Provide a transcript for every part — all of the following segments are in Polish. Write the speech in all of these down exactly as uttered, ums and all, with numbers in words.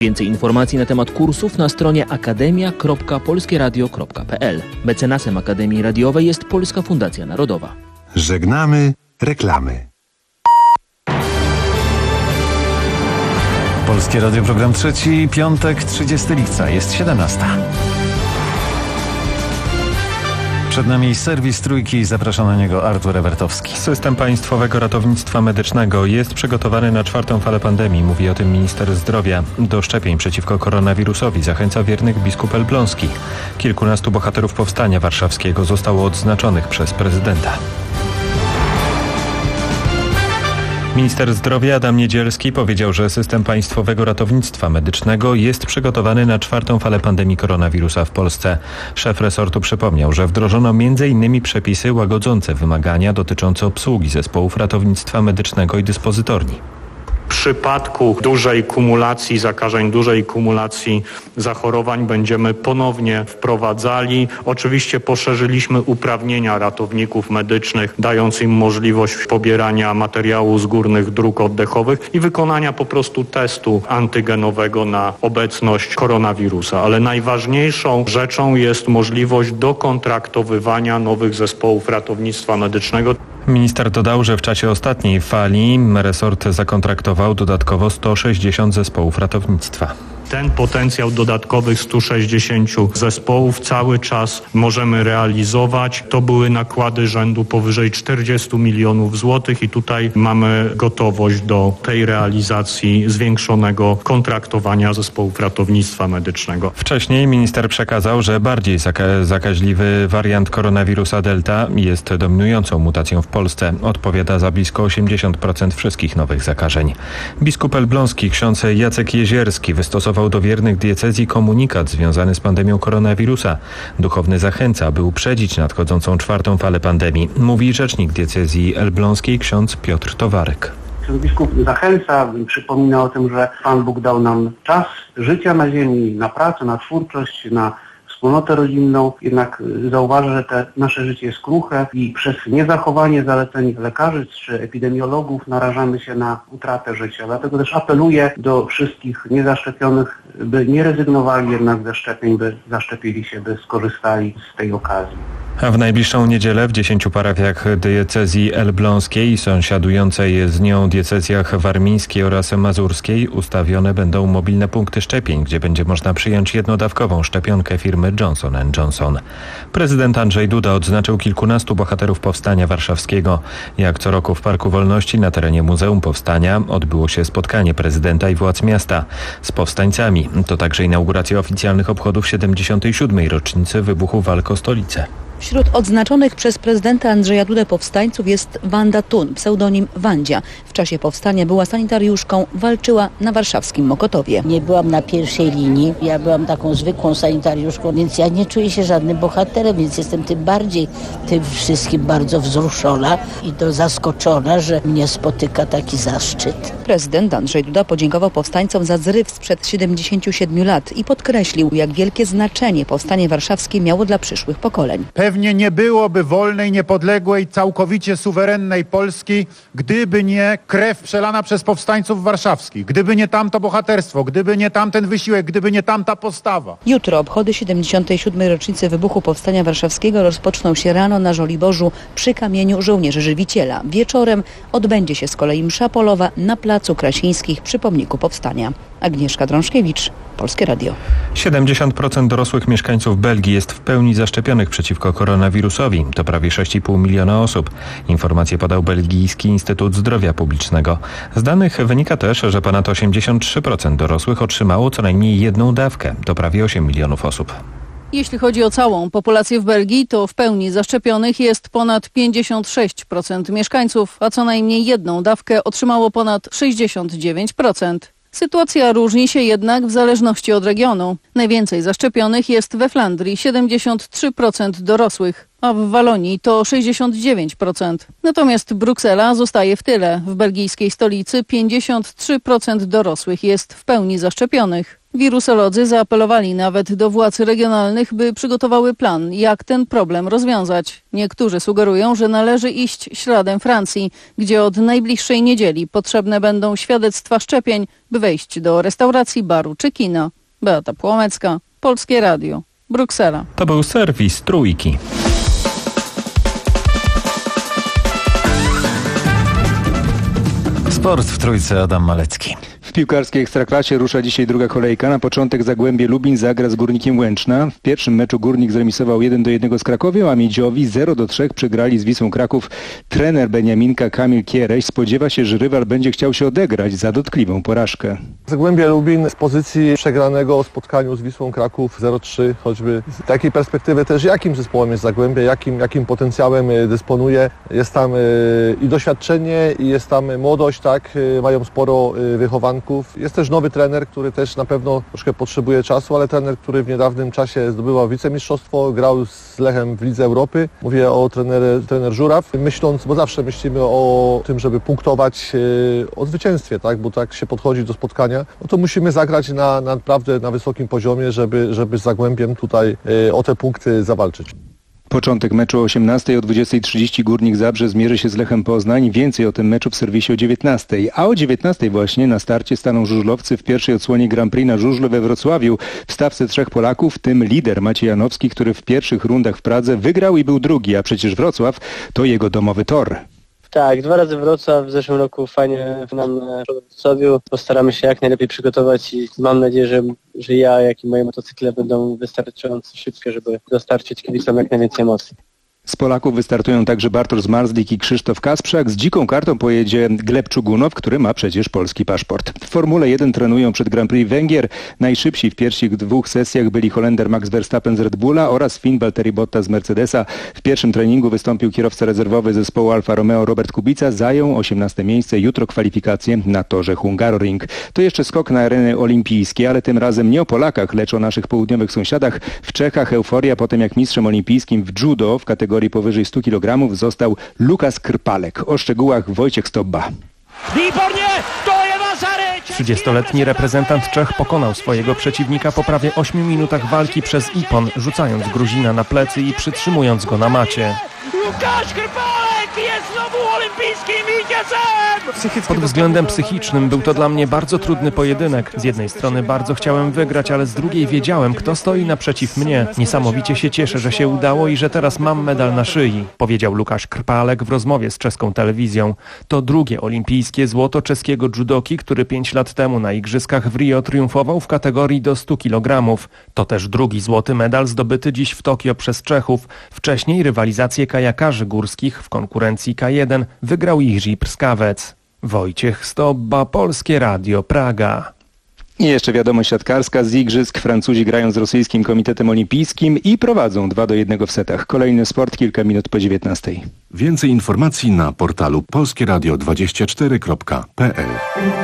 Więcej informacji na temat kursów na stronie akademia kropka polskie radio kropka p l. Mecenasem Akademii Radiowej jest Polska Fundacja Narodowa. Żegnamy reklamy. Polskie Radio, program trzeci, piątek, trzydziestego lipca, jest siedemnasta. Przed nami serwis Trójki, zaprasza na niego Artur Ewertowski. System Państwowego Ratownictwa Medycznego jest przygotowany na czwartą falę pandemii, mówi o tym minister zdrowia. Do szczepień przeciwko koronawirusowi zachęca wiernych biskup Elbląski. Kilkunastu bohaterów Powstania Warszawskiego zostało odznaczonych przez prezydenta. Minister zdrowia Adam Niedzielski powiedział, że system Państwowego Ratownictwa Medycznego jest przygotowany na czwartą falę pandemii koronawirusa w Polsce. Szef resortu przypomniał, że wdrożono między innymi przepisy łagodzące wymagania dotyczące obsługi zespołów ratownictwa medycznego i dyspozytorni. W przypadku dużej kumulacji zakażeń, dużej kumulacji zachorowań będziemy ponownie wprowadzali. Oczywiście poszerzyliśmy uprawnienia ratowników medycznych, dając im możliwość pobierania materiału z górnych dróg oddechowych i wykonania po prostu testu antygenowego na obecność koronawirusa. Ale najważniejszą rzeczą jest możliwość dokontraktowywania nowych zespołów ratownictwa medycznego. Minister dodał, że w czasie ostatniej fali resort zakontraktował dodatkowo sto sześćdziesiąt zespołów ratownictwa. Ten potencjał dodatkowych stu sześćdziesięciu zespołów cały czas możemy realizować. To były nakłady rzędu powyżej czterdziestu milionów złotych i tutaj mamy gotowość do tej realizacji zwiększonego kontraktowania zespołów ratownictwa medycznego. Wcześniej minister przekazał, że bardziej zaka- zakaźliwy wariant koronawirusa Delta jest dominującą mutacją w Polsce. Odpowiada za blisko osiemdziesiąt procent wszystkich nowych zakażeń. Biskup elbląski ksiądz Jacek Jezierski wystosował do wiernych diecezji komunikat związany z pandemią koronawirusa. Duchowny zachęca, by uprzedzić nadchodzącą czwartą falę pandemii, mówi rzecznik diecezji elbląskiej ksiądz Piotr Towarek. Biskup zachęca, przypomina o tym, że Pan Bóg dał nam czas życia na ziemi, na pracę, na twórczość, na wspólnotę rodzinną, jednak zauważa, że te nasze życie jest kruche i przez niezachowanie zaleceń lekarzy czy epidemiologów narażamy się na utratę życia. Dlatego też apeluję do wszystkich niezaszczepionych, by nie rezygnowali jednak ze szczepień, by zaszczepili się, by skorzystali z tej okazji. A w najbliższą niedzielę w dziesięciu parafiach diecezji elbląskiej i sąsiadującej z nią diecezjach warmińskiej oraz mazurskiej ustawione będą mobilne punkty szczepień, gdzie będzie można przyjąć jednodawkową szczepionkę firmy Johnson and Johnson. Prezydent Andrzej Duda odznaczył kilkunastu bohaterów Powstania Warszawskiego. Jak co roku w Parku Wolności na terenie Muzeum Powstania odbyło się spotkanie prezydenta i władz miasta z powstańcami. To także inauguracja oficjalnych obchodów siedemdziesiątej siódmej rocznicy wybuchu walk o stolicę. Wśród odznaczonych przez prezydenta Andrzeja Dudę powstańców jest Wanda Thun, pseudonim Wandzia. W czasie powstania była sanitariuszką, walczyła na warszawskim Mokotowie. Nie byłam na pierwszej linii, ja byłam taką zwykłą sanitariuszką, więc ja nie czuję się żadnym bohaterem, więc jestem tym bardziej tym wszystkim bardzo wzruszona i to zaskoczona, że mnie spotyka taki zaszczyt. Prezydent Andrzej Duda podziękował powstańcom za zryw sprzed siedemdziesięciu siedmiu lat i podkreślił, jak wielkie znaczenie powstanie warszawskie miało dla przyszłych pokoleń. Pewnie nie byłoby wolnej, niepodległej, całkowicie suwerennej Polski, gdyby nie krew przelana przez powstańców warszawskich, gdyby nie tamto bohaterstwo, gdyby nie tamten wysiłek, gdyby nie tamta postawa. Jutro obchody siedemdziesiątej siódmej rocznicy wybuchu Powstania Warszawskiego rozpoczną się rano na Żoliborzu przy kamieniu żołnierzy Żywiciela. Wieczorem odbędzie się z kolei msza polowa na Placu Krasińskich przy pomniku Powstania. Agnieszka Drążkiewicz, Polskie Radio. siedemdziesiąt procent dorosłych mieszkańców Belgii jest w pełni zaszczepionych przeciwko koronawirusowi. To prawie sześć i pół miliona osób. Informacje podał Belgijski Instytut Zdrowia Publicznego. Z danych wynika też, że ponad osiemdziesiąt trzy procent dorosłych otrzymało co najmniej jedną dawkę. To prawie osiem milionów osób. Jeśli chodzi o całą populację w Belgii, to w pełni zaszczepionych jest ponad pięćdziesiąt sześć procent mieszkańców, a co najmniej jedną dawkę otrzymało ponad sześćdziesiąt dziewięć procent. Sytuacja różni się jednak w zależności od regionu. Najwięcej zaszczepionych jest we Flandrii, siedemdziesiąt trzy procent dorosłych, a w Walonii to sześćdziesiąt dziewięć procent. Natomiast Bruksela zostaje w tyle. W belgijskiej stolicy pięćdziesiąt trzy procent dorosłych jest w pełni zaszczepionych. Wirusolodzy zaapelowali nawet do władz regionalnych, by przygotowały plan, jak ten problem rozwiązać. Niektórzy sugerują, że należy iść śladem Francji, gdzie od najbliższej niedzieli potrzebne będą świadectwa szczepień, by wejść do restauracji, baru czy kina. Beata Płomecka, Polskie Radio, Bruksela. To był serwis Trójki. Sport w Trójce, Adam Malecki. W piłkarskiej Ekstraklasie rusza dzisiaj druga kolejka. Na początek Zagłębie Lubin zagra z Górnikiem Łęczna. W pierwszym meczu Górnik zremisował jeden do jednego z Krakowią, a Miedziowi zero do trzech przegrali z Wisłą Kraków. Trener Beniaminka Kamil Kiereś spodziewa się, że rywal będzie chciał się odegrać za dotkliwą porażkę. Zagłębie Lubin z pozycji przegranego spotkaniu z Wisłą Kraków zero trzy, choćby z takiej perspektywy też jakim zespołem jest Zagłębie, jakim, jakim potencjałem dysponuje. Jest tam i doświadczenie, i jest tam młodość, tak, mają sporo wychowanków. Jest też nowy trener, który też na pewno troszkę potrzebuje czasu, ale trener, który w niedawnym czasie zdobywał wicemistrzostwo, grał z Lechem w Lidze Europy. Mówię o trenerze, trener Żuraw. Myśląc, bo zawsze myślimy o tym, żeby punktować, o zwycięstwie, tak, bo tak się podchodzi do spotkania, no to musimy zagrać na, na naprawdę na wysokim poziomie, żeby, żeby z Zagłębiem tutaj o te punkty zawalczyć. Początek meczu o osiemnastej, o dwudziestej trzydzieści Górnik Zabrze zmierzy się z Lechem Poznań. Więcej o tym meczu w serwisie o dziewiętnastej. A o dziewiętnastej właśnie na starcie staną żużlowcy w pierwszej odsłonie Grand Prix na żużlu we Wrocławiu. W stawce trzech Polaków, w tym lider Maciej Janowski, który w pierwszych rundach w Pradze wygrał i był drugi, a przecież Wrocław to jego domowy tor. Tak, dwa razy Wrocław, w zeszłym roku fajnie nam na Wrocławiu. Postaramy się jak najlepiej przygotować i mam nadzieję, że, że ja, jak i moje motocykle będą wystarczająco szybkie, żeby dostarczyć kibicom jak najwięcej emocji. Z Polaków wystartują także Bartosz Zmarzlik i Krzysztof Kasprzak. Z dziką kartą pojedzie Gleb Czugunow, który ma przecież polski paszport. W Formule jeden trenują przed Grand Prix Węgier. Najszybsi w pierwszych dwóch sesjach byli Holender Max Verstappen z Red Bulla oraz Finn Valtteri Bottas z Mercedesa. W pierwszym treningu wystąpił kierowca rezerwowy zespołu Alfa Romeo Robert Kubica. Zajął osiemnaste miejsce. Jutro kwalifikacje na torze Hungaroring. To jeszcze skok na areny olimpijskie, ale tym razem nie o Polakach, lecz o naszych południowych sąsiadach. W Czechach euforia po tym, jak mistrzem olimpijskim w judo w kategorii powyżej stu kilogramów został Lukas Krpalek. O szczegółach Wojciech Stobba. trzydziestoletni reprezentant Czech pokonał swojego przeciwnika po prawie ośmiu minutach walki przez ipon, rzucając Gruzina na plecy i przytrzymując go na macie. Łukasz Krpalek jest znowu olimpijskim widzem! Pod względem psychicznym był to dla mnie bardzo trudny pojedynek. Z jednej strony bardzo chciałem wygrać, ale z drugiej wiedziałem, kto stoi naprzeciw mnie. Niesamowicie się cieszę, że się udało i że teraz mam medal na szyi, powiedział Łukasz Krpalek w rozmowie z czeską telewizją. To drugie olimpijskie złoto czeskiego judoki, który pięć lat temu na igrzyskach w Rio triumfował w kategorii do stu kilogramów. To też drugi złoty medal zdobyty dziś w Tokio przez Czechów. Wcześniej rywalizację kajakarzy górskich w konkurencji K jeden wygrał Jiří Prskawec. Wojciech Stobba, Polskie Radio, Praga. I jeszcze wiadomość siatkarska z igrzysk. Francuzi grają z rosyjskim komitetem olimpijskim i prowadzą dwa do jednego w setach. Kolejny sport kilka minut po dziewiętnastej. Więcej informacji na portalu polskieradio dwadzieścia cztery kropka p l.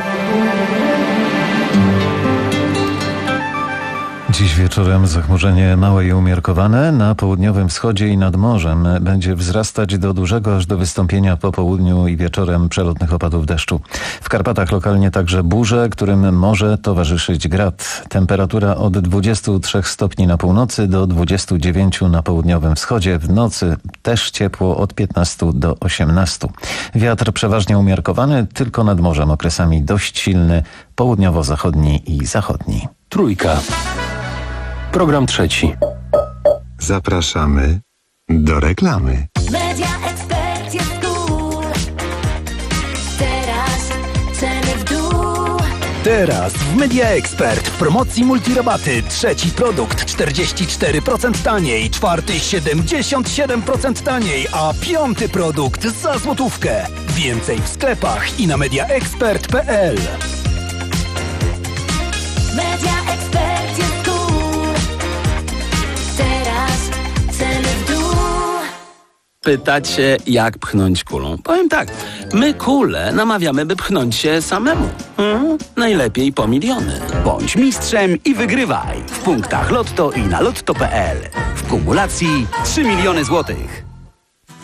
Dziś wieczorem zachmurzenie małe i umiarkowane. Na południowym wschodzie i nad morzem będzie wzrastać do dużego aż do wystąpienia po południu i wieczorem przelotnych opadów deszczu. W Karpatach lokalnie także burze, którym może towarzyszyć grad. Temperatura od dwudziestu trzech stopni na północy do dwudziestu dziewięciu na południowym wschodzie. W nocy też ciepło od piętnastu do osiemnastu. Wiatr przeważnie umiarkowany, tylko nad morzem okresami dość silny, południowo-zachodni i zachodni. Trójka. Program trzeci. Zapraszamy do reklamy. Media Expert jest cool. Teraz ceny w dół. Teraz w Media Expert w promocji multirabaty. Trzeci produkt czterdzieści cztery procent taniej, czwarty siedemdziesiąt siedem procent taniej, a piąty produkt za złotówkę. Więcej w sklepach i na mediaexpert kropka p l. Media Expert jest cool. Teraz ceny w dół. Pytacie, jak pchnąć kulą? Powiem tak, my kulę namawiamy, by pchnąć się samemu. Hmm? Najlepiej po miliony. Bądź mistrzem i wygrywaj w punktach Lotto i na lotto kropka p l. W kumulacji trzy miliony złotych.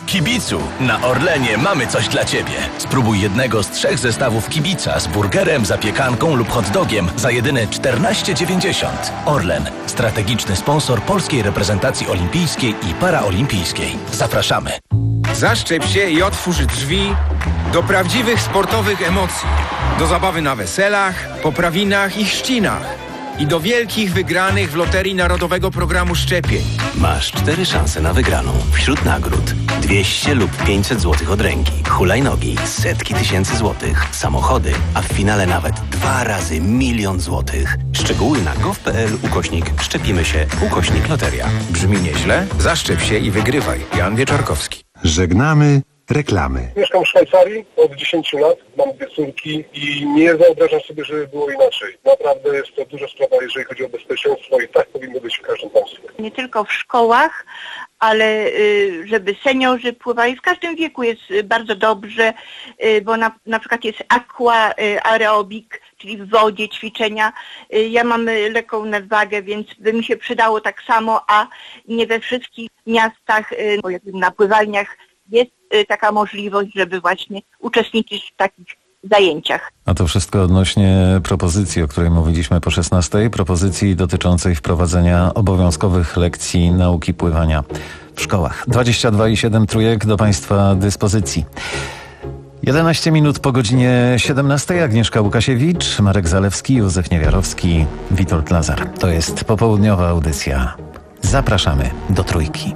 Kibicu, na Orlenie mamy coś dla Ciebie. Spróbuj jednego z trzech zestawów kibica z burgerem, zapiekanką lub hot dogiem za jedyne czternaście dziewięćdziesiąt. Orlen, strategiczny sponsor polskiej reprezentacji olimpijskiej i paraolimpijskiej. Zapraszamy. Zaszczep się i otwórz drzwi do prawdziwych sportowych emocji. Do zabawy na weselach, poprawinach i chrzcinach. I do wielkich wygranych w Loterii Narodowego Programu Szczepień. Masz cztery szanse na wygraną. Wśród nagród dwieście lub pięćset złotych od ręki, hulajnogi, setki tysięcy złotych, samochody, a w finale nawet dwa razy milion złotych. Szczegóły na gov.pl ukośnik szczepimy się ukośnik loteria. Brzmi nieźle? Zaszczep się i wygrywaj. Jan Wieczorkowski. Żegnamy reklamy. Mieszkam w Szwajcarii od dziesięciu lat, mam dwie córki i nie wyobrażam sobie, żeby było inaczej. Naprawdę jest to duża sprawa, jeżeli chodzi o bezpieczeństwo i tak powinno być w każdym państwie. Nie tylko w szkołach, ale żeby seniorzy pływali. W każdym wieku jest bardzo dobrze, bo na, na przykład jest aqua aerobik, czyli w wodzie ćwiczenia. Ja mam lekką nadwagę, więc by mi się przydało tak samo, a nie we wszystkich miastach, bo jakby na pływalniach jest taka możliwość, żeby właśnie uczestniczyć w takich zajęciach. A to wszystko odnośnie propozycji, o której mówiliśmy po szesnastej, propozycji dotyczącej wprowadzenia obowiązkowych lekcji nauki pływania w szkołach. dwadzieścia dwa i siedem trójek do Państwa dyspozycji. jedenaście minut po godzinie siedemnastej. Agnieszka Łukasiewicz, Marek Zalewski, Józef Niewiarowski, Witold Lazar. To jest popołudniowa audycja. Zapraszamy do Trójki.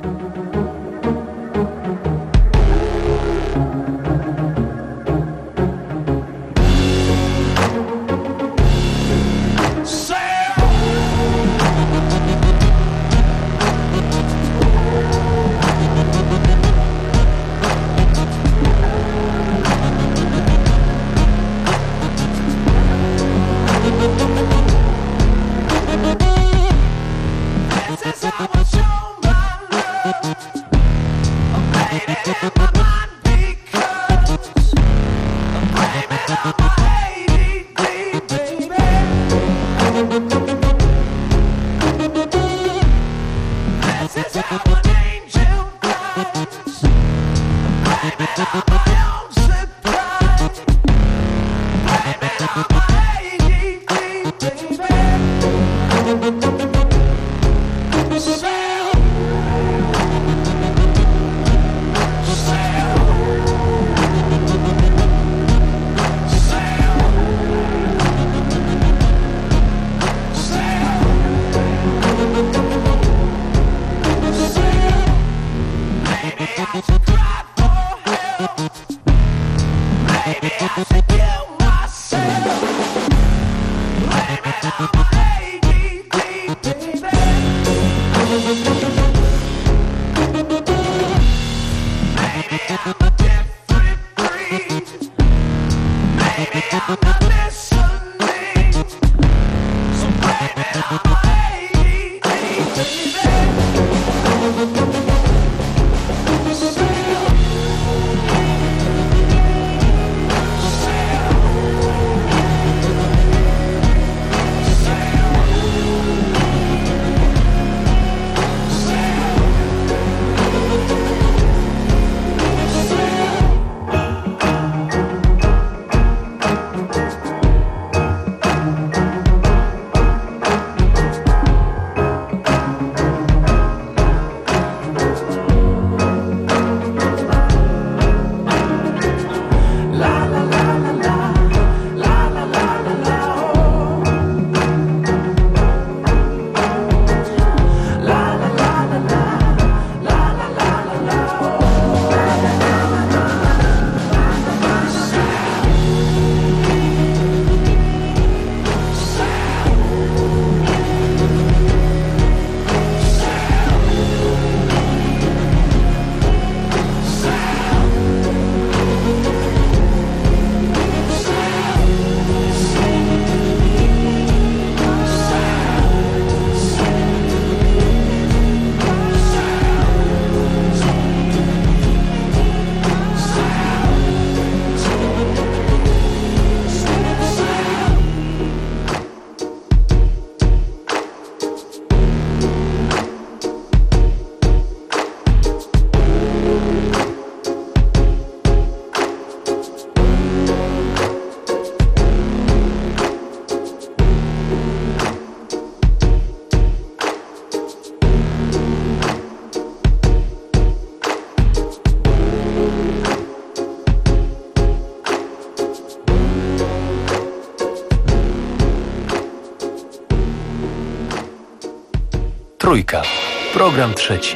Trójka. Program trzeci.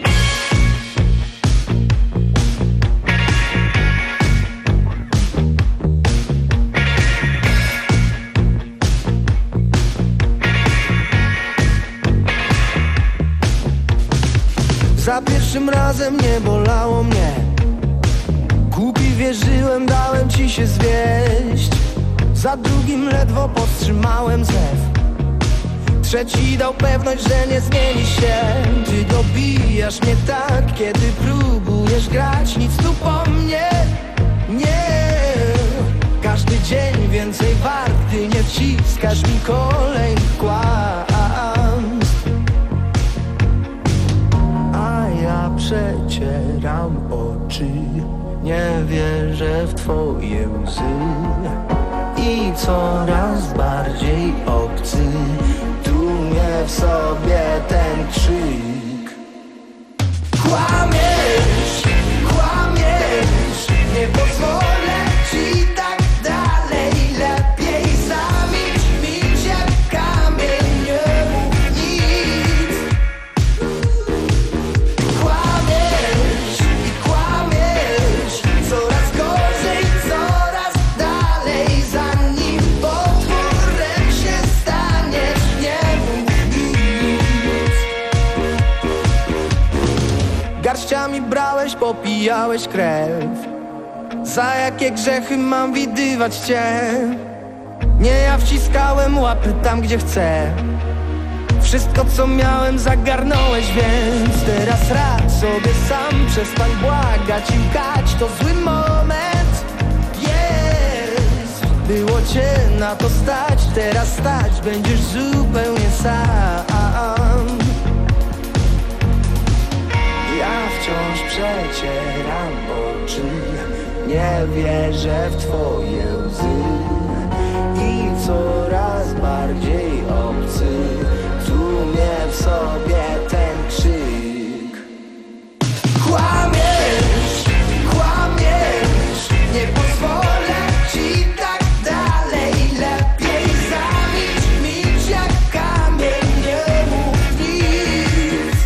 Za pierwszym razem nie bolało mnie. Głupi wierzyłem, dałem ci się zwieść. Za drugim ledwo powstrzymałem zew. Trzeci dał pewność, że nie zmieni się. Ty dobijasz mnie tak, kiedy próbujesz grać. Nic tu po mnie, nie. Każdy dzień więcej wart, gdy nie wciskasz mi kolejnych kłamstw. A ja przecieram oczy, nie wierzę w twoje łzy. I coraz bardziej obcy tłumie w sobie ten krzyk. Kłamiesz, kłamiesz, nie pozwolę ci tak dalej. Lepiej zamilcz, milcz jak kamień, nie mów nic. Kłamiesz i kłamiesz, coraz gorzej, coraz dalej. Zanim potworem się staniesz, nie mów nic. Garściami brałeś, popijałeś krew. Za jakie grzechy mam widywać cię? Nie, ja wciskałem łapy tam, gdzie chcę. Wszystko, co miałem, zagarnąłeś, więc teraz radź sobie sam. Przestań błagać i łkać, to zły moment. Jest, było cię na to stać. Teraz stać będziesz zupełnie sam. Ja wciąż przecieram oczy, nie wierzę w twoje łzy. I coraz bardziej obcy tłumie w sobie ten krzyk. Kłamiesz, kłamiesz, nie pozwolę ci tak dalej. Lepiej zamilcz, milcz jak kamień, nie mów nic.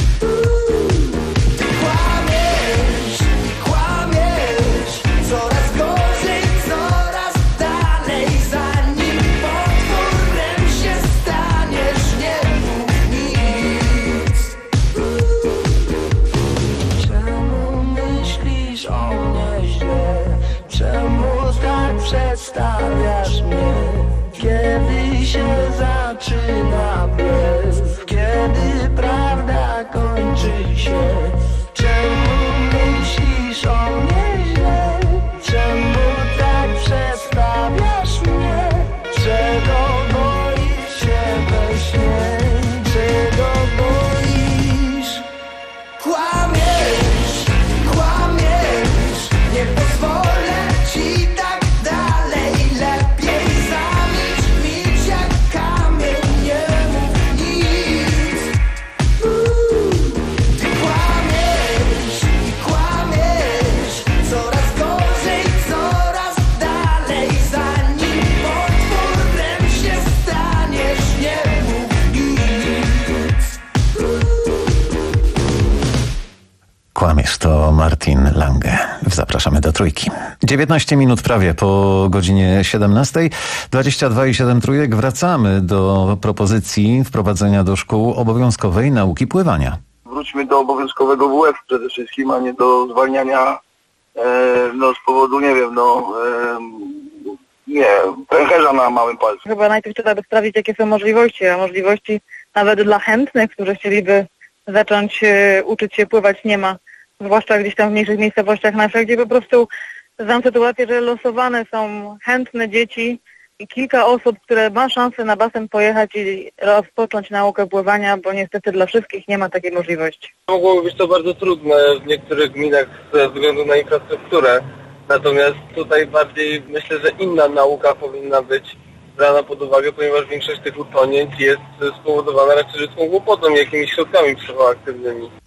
Kłamiesz i kłamiesz, coraz gorzej, coraz dalej. Zanim potworem się staniesz, nie mów nic. Czemu myślisz o mnie źle? Czemu tak przedstawiasz mnie? Kiedy się zaczyna blef? Kiedy prawda kończy się? Czemu myślisz o mnie źle? Czemu tak przedstawiasz mnie? Czego boisz się we śnie? Czego boisz? Kłamiesz, kłamiesz, nie pozwolę ci tak dalej. Lepiej zamilcz, milcz jak kamień, nie mów nic. Ty kłamiesz i kłamiesz, coraz gorzej, coraz dalej. Zanim potworem się staniesz, nie mów nic. Kłamiesz, to Martin Lange. Zapraszamy do Trójki. dziewiętnaście minut prawie po godzinie siedemnastej. dwadzieścia dwa i siedem trójek. Wracamy do propozycji wprowadzenia do szkół obowiązkowej nauki pływania. Wróćmy do obowiązkowego W F przede wszystkim, a nie do zwalniania e, no, z powodu, nie wiem, no e, nie, pęcherza na małym palcu. Chyba najpierw trzeba by sprawdzić, jakie są możliwości, a możliwości nawet dla chętnych, którzy chcieliby zacząć e, uczyć się pływać, nie ma. Zwłaszcza gdzieś tam w mniejszych miejscowościach naszych, gdzie po prostu znam sytuację, że losowane są chętne dzieci i kilka osób, które ma szansę na basen pojechać i rozpocząć naukę pływania, bo niestety dla wszystkich nie ma takiej możliwości. Mogłoby być to bardzo trudne w niektórych gminach ze względu na infrastrukturę, natomiast tutaj bardziej myślę, że inna nauka powinna być brana pod uwagę, ponieważ większość tych utonięć jest spowodowana raczej ludzką głupotą i jakimiś środkami psychoaktywnymi.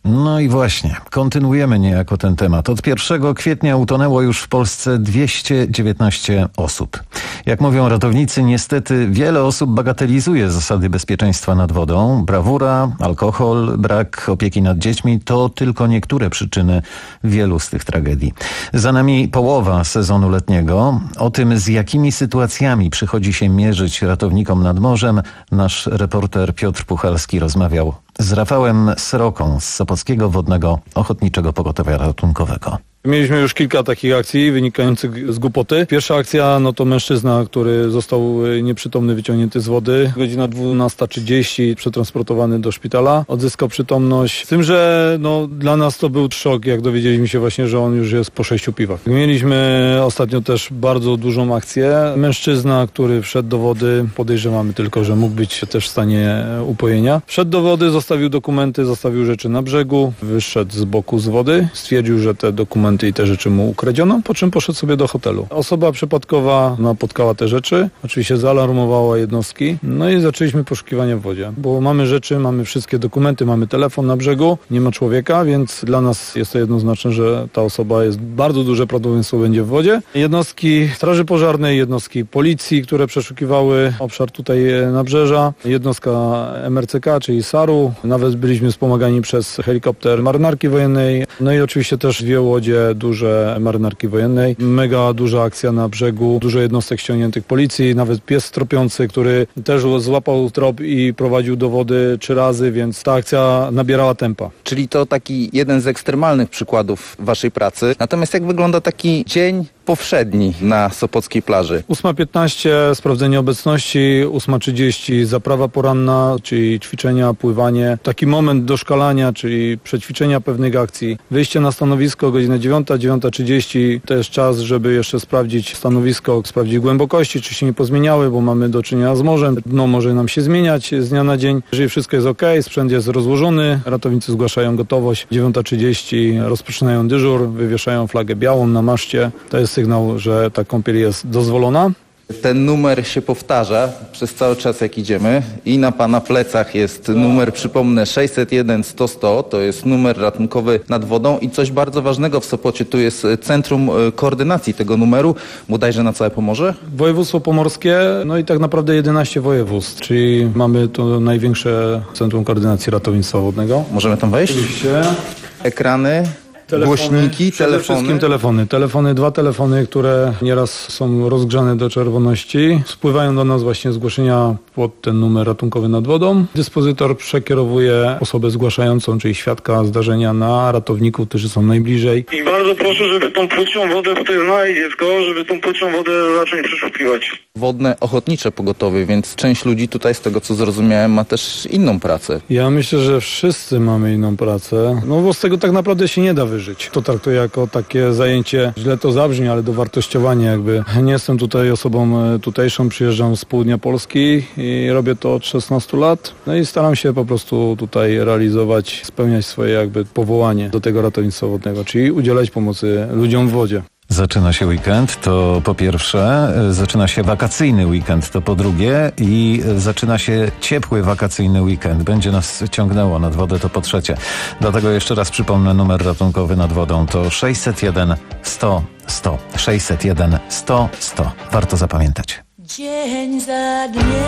No i właśnie, kontynuujemy niejako ten temat. Od pierwszego kwietnia utonęło już w Polsce dwieście dziewiętnaście osób. Jak mówią ratownicy, niestety wiele osób bagatelizuje zasady bezpieczeństwa nad wodą. Brawura, alkohol, brak opieki nad dziećmi to tylko niektóre przyczyny wielu z tych tragedii. Za nami połowa sezonu letniego. O tym, z jakimi sytuacjami przychodzi się mierzyć ratownikom nad morzem, nasz reporter Piotr Puchalski rozmawiał z Rafałem Sroką z Sopockiego Wodnego Ochotniczego Pogotowia Ratunkowego. Mieliśmy już kilka takich akcji wynikających z głupoty. Pierwsza akcja, no to mężczyzna, który został nieprzytomny, wyciągnięty z wody. Godzina dwunasta trzydzieści przetransportowany do szpitala. Odzyskał przytomność. Z tym, że no, dla nas to był szok, jak dowiedzieliśmy się właśnie, że on już jest po sześciu piwach. Mieliśmy ostatnio też bardzo dużą akcję. Mężczyzna, który wszedł do wody, podejrzewamy tylko, że mógł być też w stanie upojenia. Wszedł do wody, zostawił dokumenty, zostawił rzeczy na brzegu, wyszedł z boku z wody, stwierdził, że te dokumenty i te rzeczy mu ukradziono, po czym poszedł sobie do hotelu. Osoba przypadkowa napotkała te rzeczy, oczywiście zaalarmowała jednostki, no i zaczęliśmy poszukiwania w wodzie, bo mamy rzeczy, mamy wszystkie dokumenty, mamy telefon na brzegu, nie ma człowieka, więc dla nas jest to jednoznaczne, że ta osoba jest, bardzo duże prawdopodobieństwo będzie w wodzie. Jednostki Straży Pożarnej, jednostki policji, które przeszukiwały obszar tutaj nabrzeża, jednostka M R C K, czyli saru, nawet byliśmy wspomagani przez helikopter marynarki wojennej, no i oczywiście też dwie łodzie duże marynarki wojennej. Mega duża akcja na brzegu, dużo jednostek ściągniętych policji, nawet pies tropiący, który też złapał trop i prowadził do wody trzy razy, więc ta akcja nabierała tempa. Czyli to taki jeden z ekstremalnych przykładów waszej pracy. Natomiast jak wygląda taki dzień powszedni na sopockiej plaży? ósma piętnaście sprawdzenie obecności, ósma trzydzieści zaprawa poranna, czyli ćwiczenia, pływanie. Taki moment doszkalania, czyli przećwiczenia pewnych akcji. Wyjście na stanowisko, godzina dziewiąta, dziewiąta trzydzieści to jest czas, żeby jeszcze sprawdzić stanowisko, sprawdzić głębokości, czy się nie pozmieniały, bo mamy do czynienia z morzem. Dno może nam się zmieniać z dnia na dzień. Jeżeli wszystko jest ok, sprzęt jest rozłożony, ratownicy zgłaszają gotowość. dziewiąta trzydzieści rozpoczynają dyżur, wywieszają flagę białą na maszcie. To jest sygnał, że ta kąpiel jest dozwolona. Ten numer się powtarza przez cały czas, jak idziemy, i na pana plecach jest numer, przypomnę, sześćset jeden sto sto, to jest numer ratunkowy nad wodą i coś bardzo ważnego w Sopocie, tu jest centrum koordynacji tego numeru, bodajże na całe Pomorze? Województwo pomorskie, no i tak naprawdę jedenaście województw, czyli mamy to największe centrum koordynacji ratownictwa wodnego. Możemy tam wejść? Oczywiście. Ekrany. Telefony, głośniki, przede telefony. wszystkim telefony. Telefony, dwa telefony, które nieraz są rozgrzane do czerwoności. Spływają do nas właśnie zgłoszenia pod ten numer ratunkowy nad wodą. Dyspozytor przekierowuje osobę zgłaszającą, czyli świadka zdarzenia, na ratowników, którzy są najbliżej. I bardzo proszę, żeby tą płytszą wodę tutaj znaleźć dziecko, żeby tą płytszą wodę zacząć przeszukiwać. Wodne ochotnicze pogotowie, więc część ludzi tutaj, z tego co zrozumiałem, ma też inną pracę. Ja myślę, że wszyscy mamy inną pracę, no bo z tego tak naprawdę się nie da wyżyć. To traktuję jako takie zajęcie, źle to zabrzmi, ale dowartościowanie jakby. Nie jestem tutaj osobą tutejszą, przyjeżdżam z południa Polski i robię to od szesnastu lat. No i staram się po prostu tutaj realizować, spełniać swoje jakby powołanie do tego ratownictwa wodnego, czyli udzielać pomocy ludziom w wodzie. Zaczyna się weekend, to po pierwsze, zaczyna się wakacyjny weekend, to po drugie i zaczyna się ciepły wakacyjny weekend. Będzie nas ciągnęło nad wodę, to po trzecie. Dlatego jeszcze raz przypomnę, numer ratunkowy nad wodą to sześćset jeden sto sto. sześćset jeden sto sto. Warto zapamiętać. Dzień za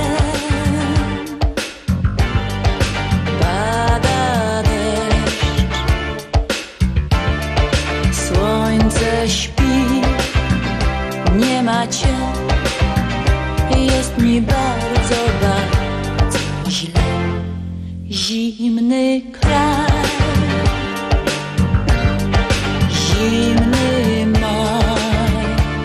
dniem pada deszcz, słońce śpi, nie ma cię, jest mi bardzo, bardzo źle. Zimny kraj, zimny maj,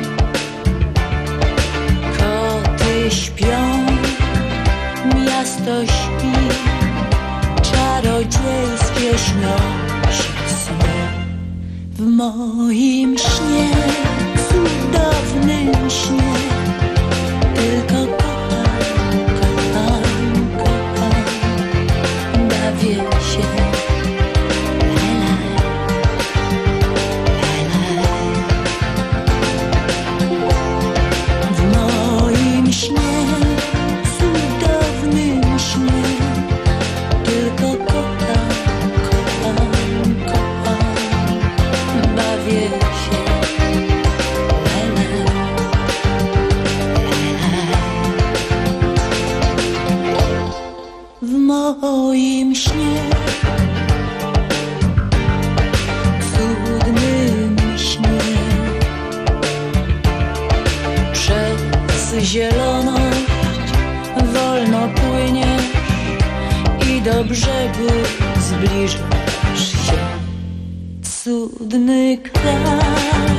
koty śpią, miasto śpi, czarodziejskie śnią się sny. W moim śnie, cudownym śnie, tylko kocham, kocham, kocham, bawię się. W moim śnie, cudownym śnie, tylko kocham, kocham, moim śnie, cudnym śnie, przez zieloność wolno płyniesz i do brzegu zbliżasz się. Cudny kraj,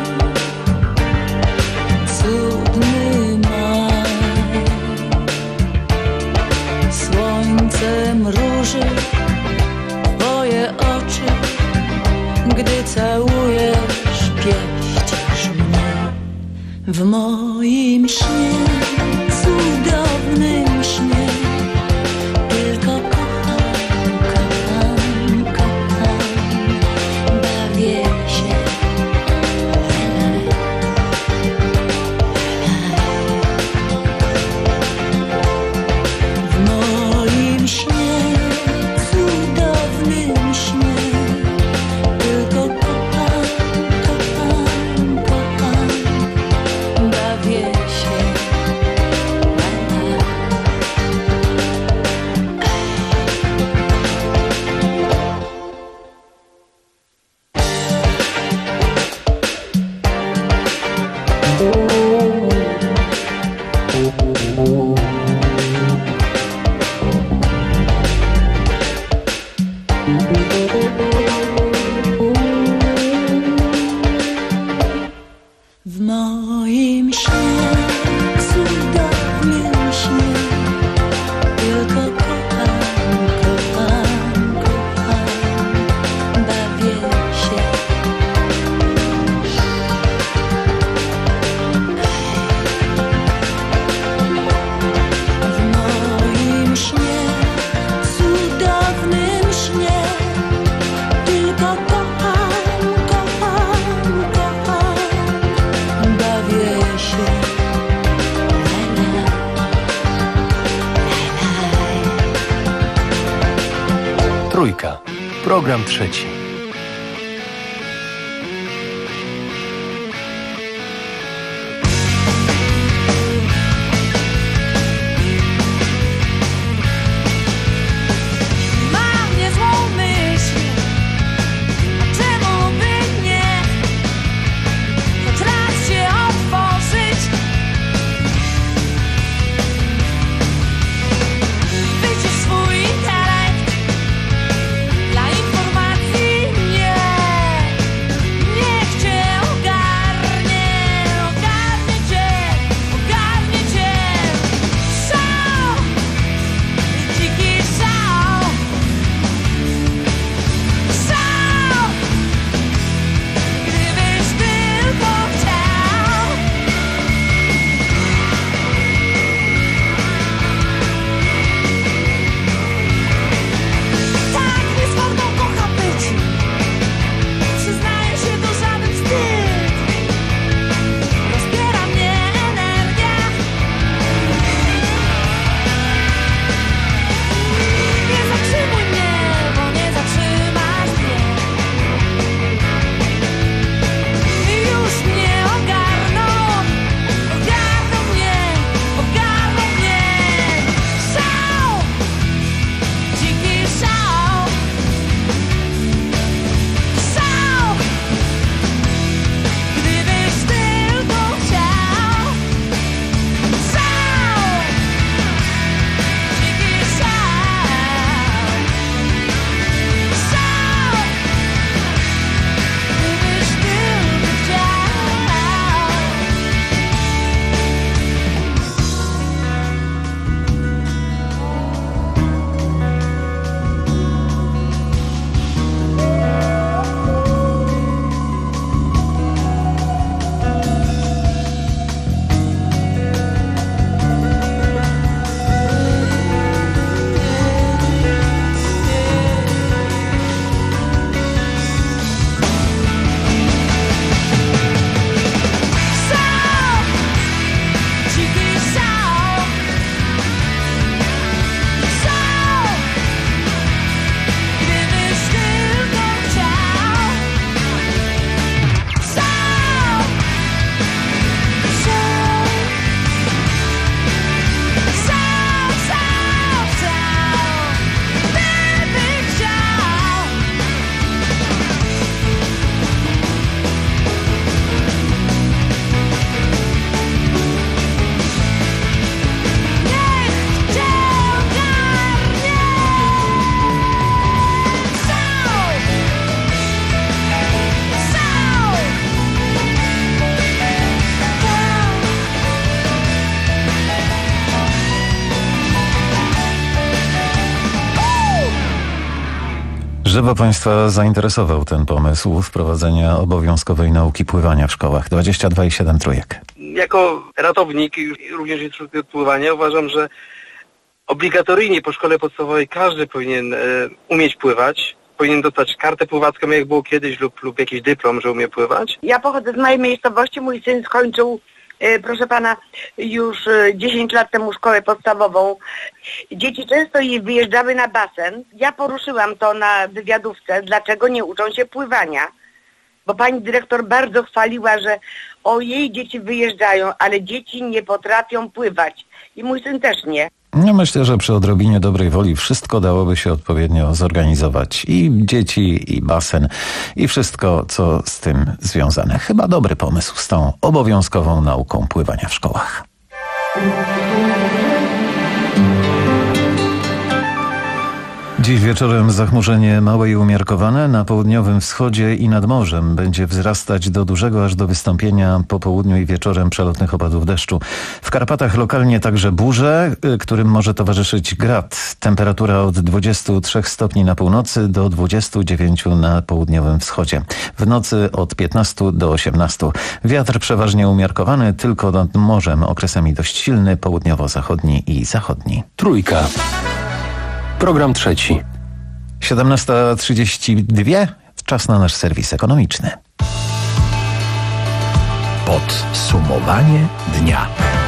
cudny maj, słońce mruży twoje oczy, gdy całujesz, pieścisz mnie. W moim śnie, cudownym śnie, tylko kocham, kocham, kocham, bawię się. W moim śnie, cudownym śnie, tylko kocham, kocham, kocham, bawię się. W moim śnie, cudownym śnie, tylko kocham, kocham, kocham, bawię się. W moim śnie, cudownym śnie, tylko kocham, kocham, kocham, bawię się. Trójka. Program trzeci. Mam niezłą myśl, a czemu by nie? Choć raz się otworzyć, wycisz swój intelekt dla informacji. Żeby Państwa zainteresował ten pomysł wprowadzenia obowiązkowej nauki pływania w szkołach. dwadzieścia dwa i siedem trójek. Jako ratownik i również instruktor od pływania uważam, że obligatoryjnie po szkole podstawowej każdy powinien e, umieć pływać. Powinien dostać kartę pływacką, jak było kiedyś, lub, lub jakiś dyplom, że umie pływać. Ja pochodzę z małej miejscowości, mój syn skończył, e, proszę pana, już e, dziesięć lat temu szkołę podstawową. Dzieci często wyjeżdżały na basen. Ja poruszyłam to na wywiadówce, dlaczego nie uczą się pływania. Bo pani dyrektor bardzo chwaliła, że o jej dzieci wyjeżdżają, ale dzieci nie potrafią pływać. I mój syn też nie. Ja myślę, że przy odrobinie dobrej woli wszystko dałoby się odpowiednio zorganizować. I dzieci, i basen, i wszystko, co z tym związane. Chyba dobry pomysł z tą obowiązkową nauką pływania w szkołach. Dziś wieczorem zachmurzenie małe i umiarkowane. Na południowym wschodzie i nad morzem będzie wzrastać do dużego aż do wystąpienia po południu i wieczorem przelotnych opadów deszczu. W Karpatach lokalnie także burze, którym może towarzyszyć grad. Temperatura od dwudziestu trzech stopni na północy do dwudziestu dziewięciu na południowym wschodzie. W nocy od piętnastu do osiemnastu. Wiatr przeważnie umiarkowany, tylko nad morzem okresami dość silny, południowo-zachodni i zachodni. Trójka. Program trzeci. siedemnasta trzydzieści dwa. Czas na nasz serwis ekonomiczny. Podsumowanie dnia.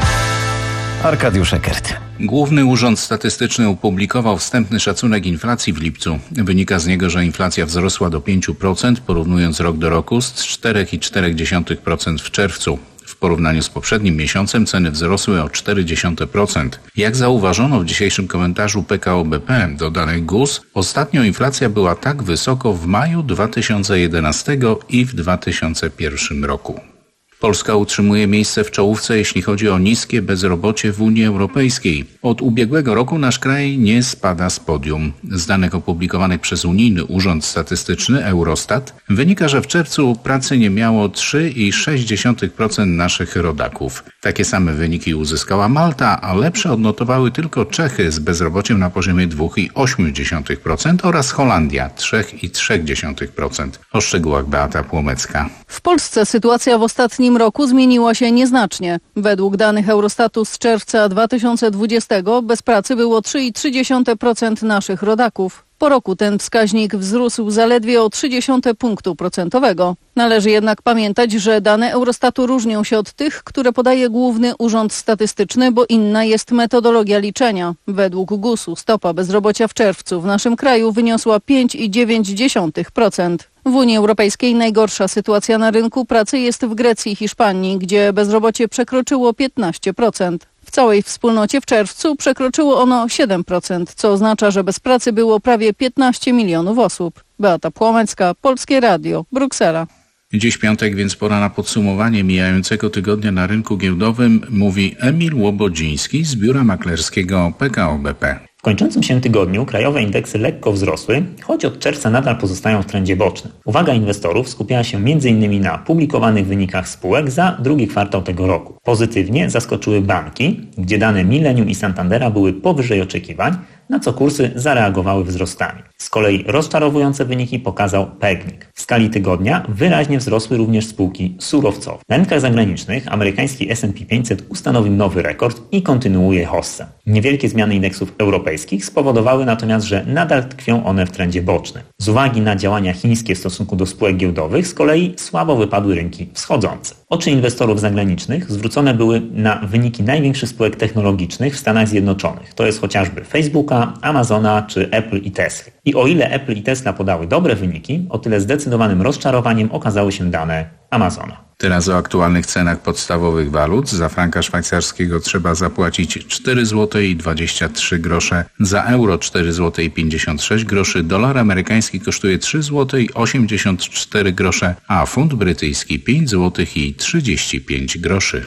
Arkadiusz Ekert. Główny Urząd Statystyczny opublikował wstępny szacunek inflacji w lipcu. Wynika z niego, że inflacja wzrosła do pięć procent, porównując rok do roku z cztery przecinek cztery procent w czerwcu. W porównaniu z poprzednim miesiącem ceny wzrosły o cztery przecinek procent. Jak zauważono w dzisiejszym komentarzu P K O B P do danych G U S, ostatnio inflacja była tak wysoko w maju dwa tysiące jedenastego i w dwa tysiące pierwszym roku. Polska utrzymuje miejsce w czołówce, jeśli chodzi o niskie bezrobocie w Unii Europejskiej. Od ubiegłego roku nasz kraj nie spada z podium. Z danych opublikowanych przez Unijny Urząd Statystyczny Eurostat wynika, że w czerwcu pracy nie miało trzy przecinek sześć procent naszych rodaków. Takie same wyniki uzyskała Malta, a lepsze odnotowały tylko Czechy z bezrobociem na poziomie dwa przecinek osiem procent oraz Holandia trzy przecinek trzy procent. O szczegółach Beata Płomecka. W Polsce sytuacja w ostatnim roku zmieniła się nieznacznie. Według danych Eurostatu z czerwca dwa tysiące dwudziestego bez pracy było trzy przecinek trzy procent naszych rodaków. Po roku ten wskaźnik wzrósł zaledwie o trzy dziesiąte punktu procentowego. Należy jednak pamiętać, że dane Eurostatu różnią się od tych, które podaje Główny Urząd Statystyczny, bo inna jest metodologia liczenia. Według G U S-u stopa bezrobocia w czerwcu w naszym kraju wyniosła pięć przecinek dziewięć procent. W Unii Europejskiej najgorsza sytuacja na rynku pracy jest w Grecji i Hiszpanii, gdzie bezrobocie przekroczyło piętnaście procent. W całej wspólnocie w czerwcu przekroczyło ono siedem procent, co oznacza, że bez pracy było prawie piętnaście milionów osób. Beata Płomecka, Polskie Radio, Bruksela. Dziś piątek, więc pora na podsumowanie mijającego tygodnia na rynku giełdowym, mówi Emil Łobodziński z biura maklerskiego P K O B P. W kończącym się tygodniu krajowe indeksy lekko wzrosły, choć od czerwca nadal pozostają w trendzie bocznym. Uwaga inwestorów skupiała się między innymi na publikowanych wynikach spółek za drugi kwartał tego roku. Pozytywnie zaskoczyły banki, gdzie dane Millennium i Santandera były powyżej oczekiwań, na co kursy zareagowały wzrostami. Z kolei rozczarowujące wyniki pokazał Pegnik. W skali tygodnia wyraźnie wzrosły również spółki surowcowe. Na rynkach zagranicznych amerykański S and P pięćset ustanowił nowy rekord i kontynuuje hossę. Niewielkie zmiany indeksów europejskich spowodowały natomiast, że nadal tkwią one w trendzie bocznym. Z uwagi na działania chińskie w stosunku do spółek giełdowych z kolei słabo wypadły rynki wschodzące. Oczy inwestorów zagranicznych zwrócone były na wyniki największych spółek technologicznych w Stanach Zjednoczonych. To jest chociażby Facebooka, Amazona czy Apple i Tesla. I o ile Apple i Tesla podały dobre wyniki, o tyle zdecydowanym rozczarowaniem okazały się dane Amazona. Teraz o aktualnych cenach podstawowych walut. Za franka szwajcarskiego trzeba zapłacić cztery złote i dwadzieścia trzy grosze, za euro cztery złote i pięćdziesiąt sześć groszy, dolar amerykański kosztuje trzy złote i osiemdziesiąt cztery grosze, a funt brytyjski pięć złotych i trzydzieści pięć groszy.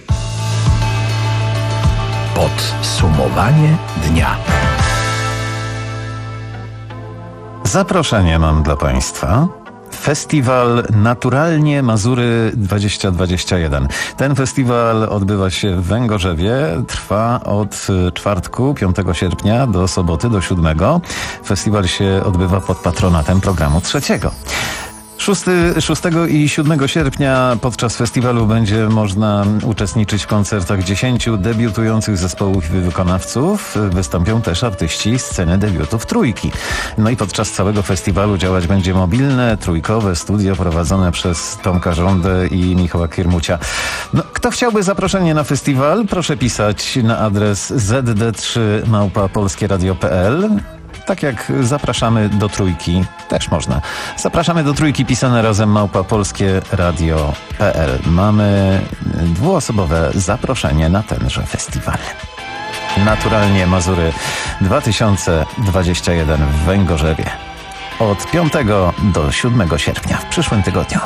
Podsumowanie dnia. Zaproszenie mam dla Państwa. Festiwal Naturalnie Mazury dwadzieścia dwadzieścia jeden. Ten festiwal odbywa się w Węgorzewie. Trwa od czwartku, piątego sierpnia do soboty, do siódmego. Festiwal się odbywa pod patronatem programu trzeciego. szóstego i siódmego sierpnia podczas festiwalu będzie można uczestniczyć w koncertach dziesięciu debiutujących zespołów i wykonawców. Wystąpią też artyści sceny debiutów Trójki. No i podczas całego festiwalu działać będzie mobilne, trójkowe studio prowadzone przez Tomka Żądę i Michała Kiermucia. No, kto chciałby zaproszenie na festiwal? Proszę pisać na adres z d trzy małpa polskie radio kropka p l. Tak jak zapraszamy do Trójki, też można. Zapraszamy do Trójki pisane razem małpa polskie radio kropka p l. Mamy dwuosobowe zaproszenie na tenże festiwal. Naturalnie Mazury dwa tysiące dwadzieścia jeden w Węgorzewie. Od piątego do siódmego sierpnia w przyszłym tygodniu.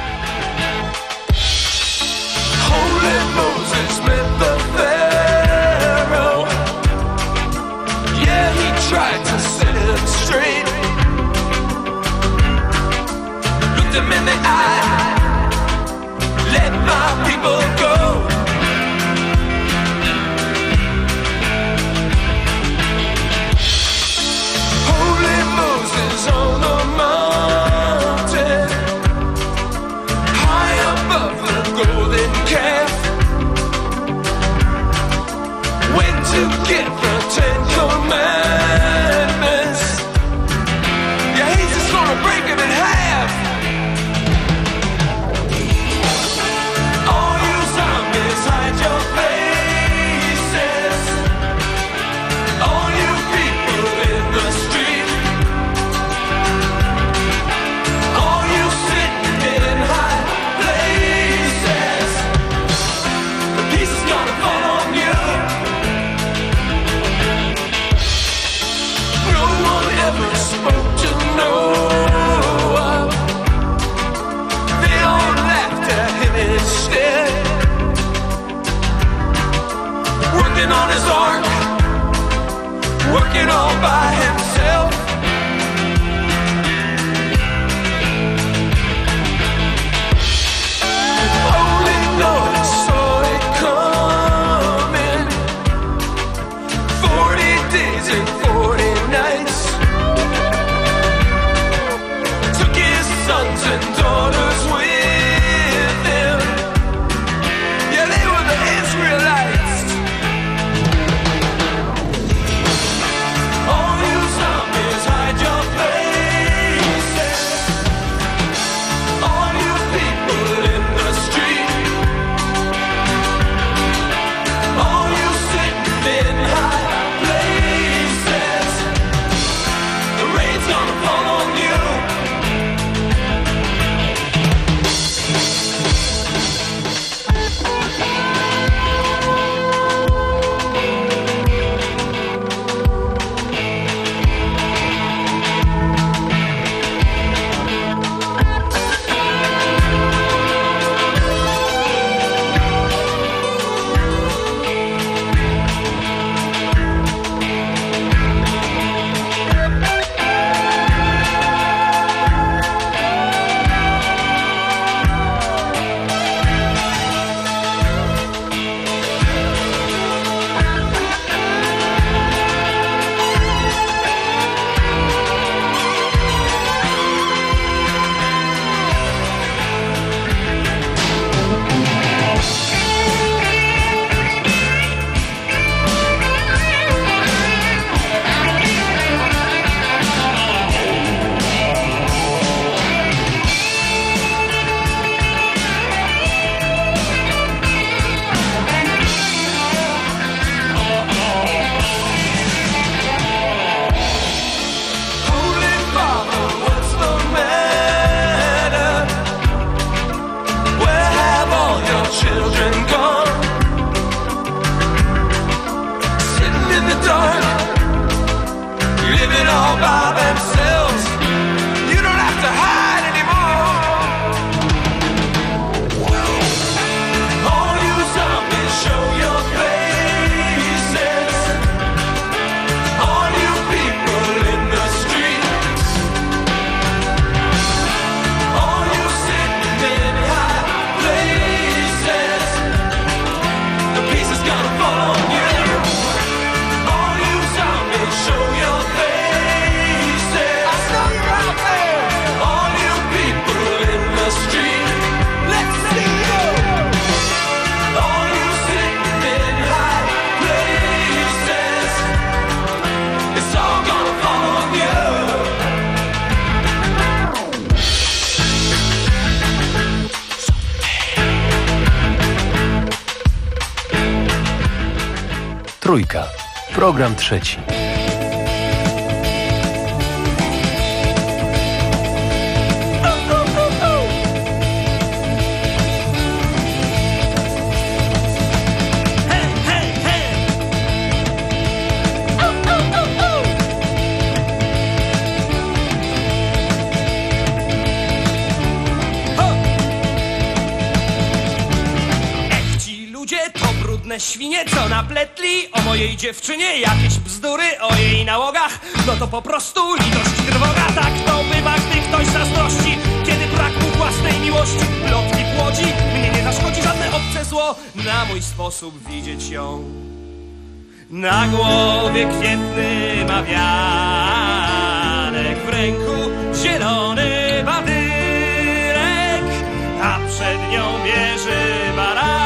Tried to set him straight. Looked him in the eye. Let my people go. Holy Moses on the mountain, high above the golden calf, went to get the Ten Commandments. Break him in half. All you zombies, hide your faces. All you people in the street. All you sitting in high places. The peace is gonna fall on you. No one ever spoke to no. Instead, working on his ark, working all by himself. Only Lord saw it coming. Forty days and forty nights. Took his sons and daughters with. Trójka. Program trzeci. Świnie, co napletli o mojej dziewczynie jakieś bzdury o jej nałogach, no to po prostu litość trwoga. Tak to bywa, gdy ktoś zazdrości, kiedy brak mu własnej miłości. Plotki płodzi, mnie nie zaszkodzi żadne obce zło, na mój sposób widzieć ją. Na głowie kwietny ma wianek, w ręku zielony badyrek, a przed nią bierze baran.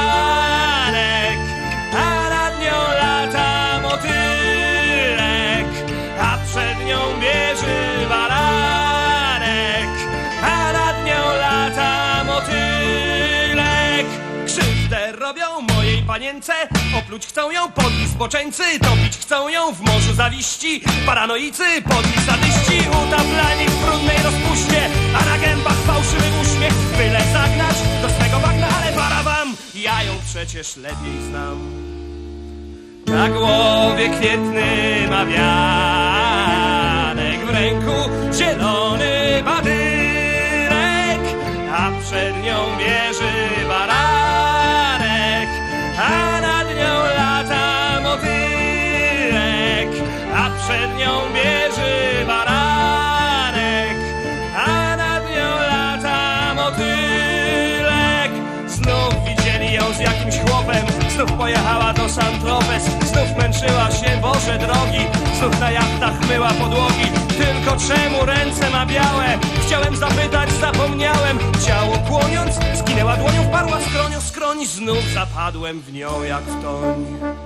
Bierze baranek, a nad nią lata motylek. Krzywdę robią mojej panience, opluć chcą ją podli zboczeńcy, topić chcą ją w morzu zawiści, paranoicy, podli sadyści, utaplani w brudnej rozpuście, a na gębach fałszywy uśmiech, byle zagnać do swego bagna, ale para wam, ja ją przecież lepiej znam. Na głowie kwietny ma wianek, w ręku zielony badyrek, a przed nią bierze baranek, a nad nią lata motylek, a przed nią bierze baranek, a nad nią lata motylek. Znów widzieli ją z jakimś chłopem, znów pojechała do Saint-Tropez, znów męczyła się, Boże drogi, znów na jachtach myła podłogi. Tylko czemu ręce ma białe? Chciałem zapytać, zapomniałem. Ciało kłoniąc, zginęła dłonią, wparła skroń o skroń, znów zapadłem w nią jak w toń.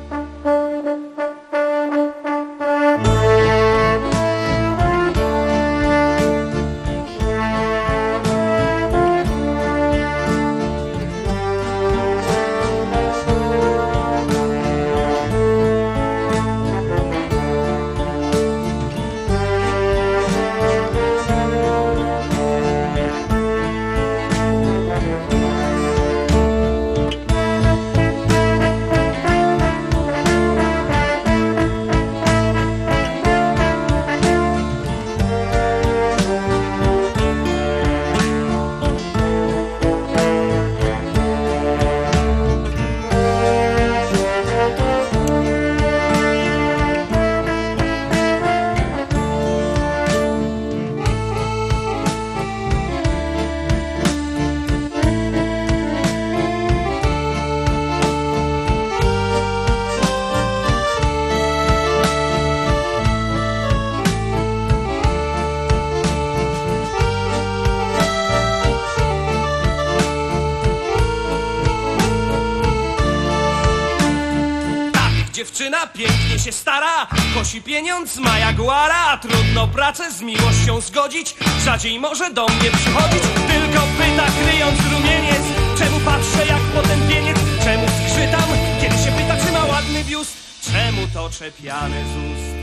Dziewczyna pięknie się stara, kosi pieniądz, ma jaguara. Trudno pracę z miłością zgodzić, rzadziej może do mnie przychodzić. Tylko pyta, kryjąc rumieniec, czemu patrzę jak potępieniec, czemu skrzytam, kiedy się pyta, czy ma ładny biust, czemu to czepiane z ust.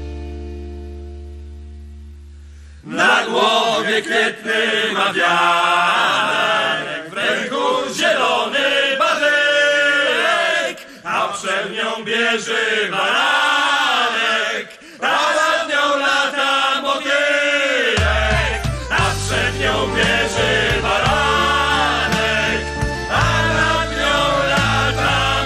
Na głowie kwietny ma wianek, w ręku zielony badyrek, a przed nią bierze baranek, a nad nią lata motylek, a przed nią bierze baranek, a nad nią lata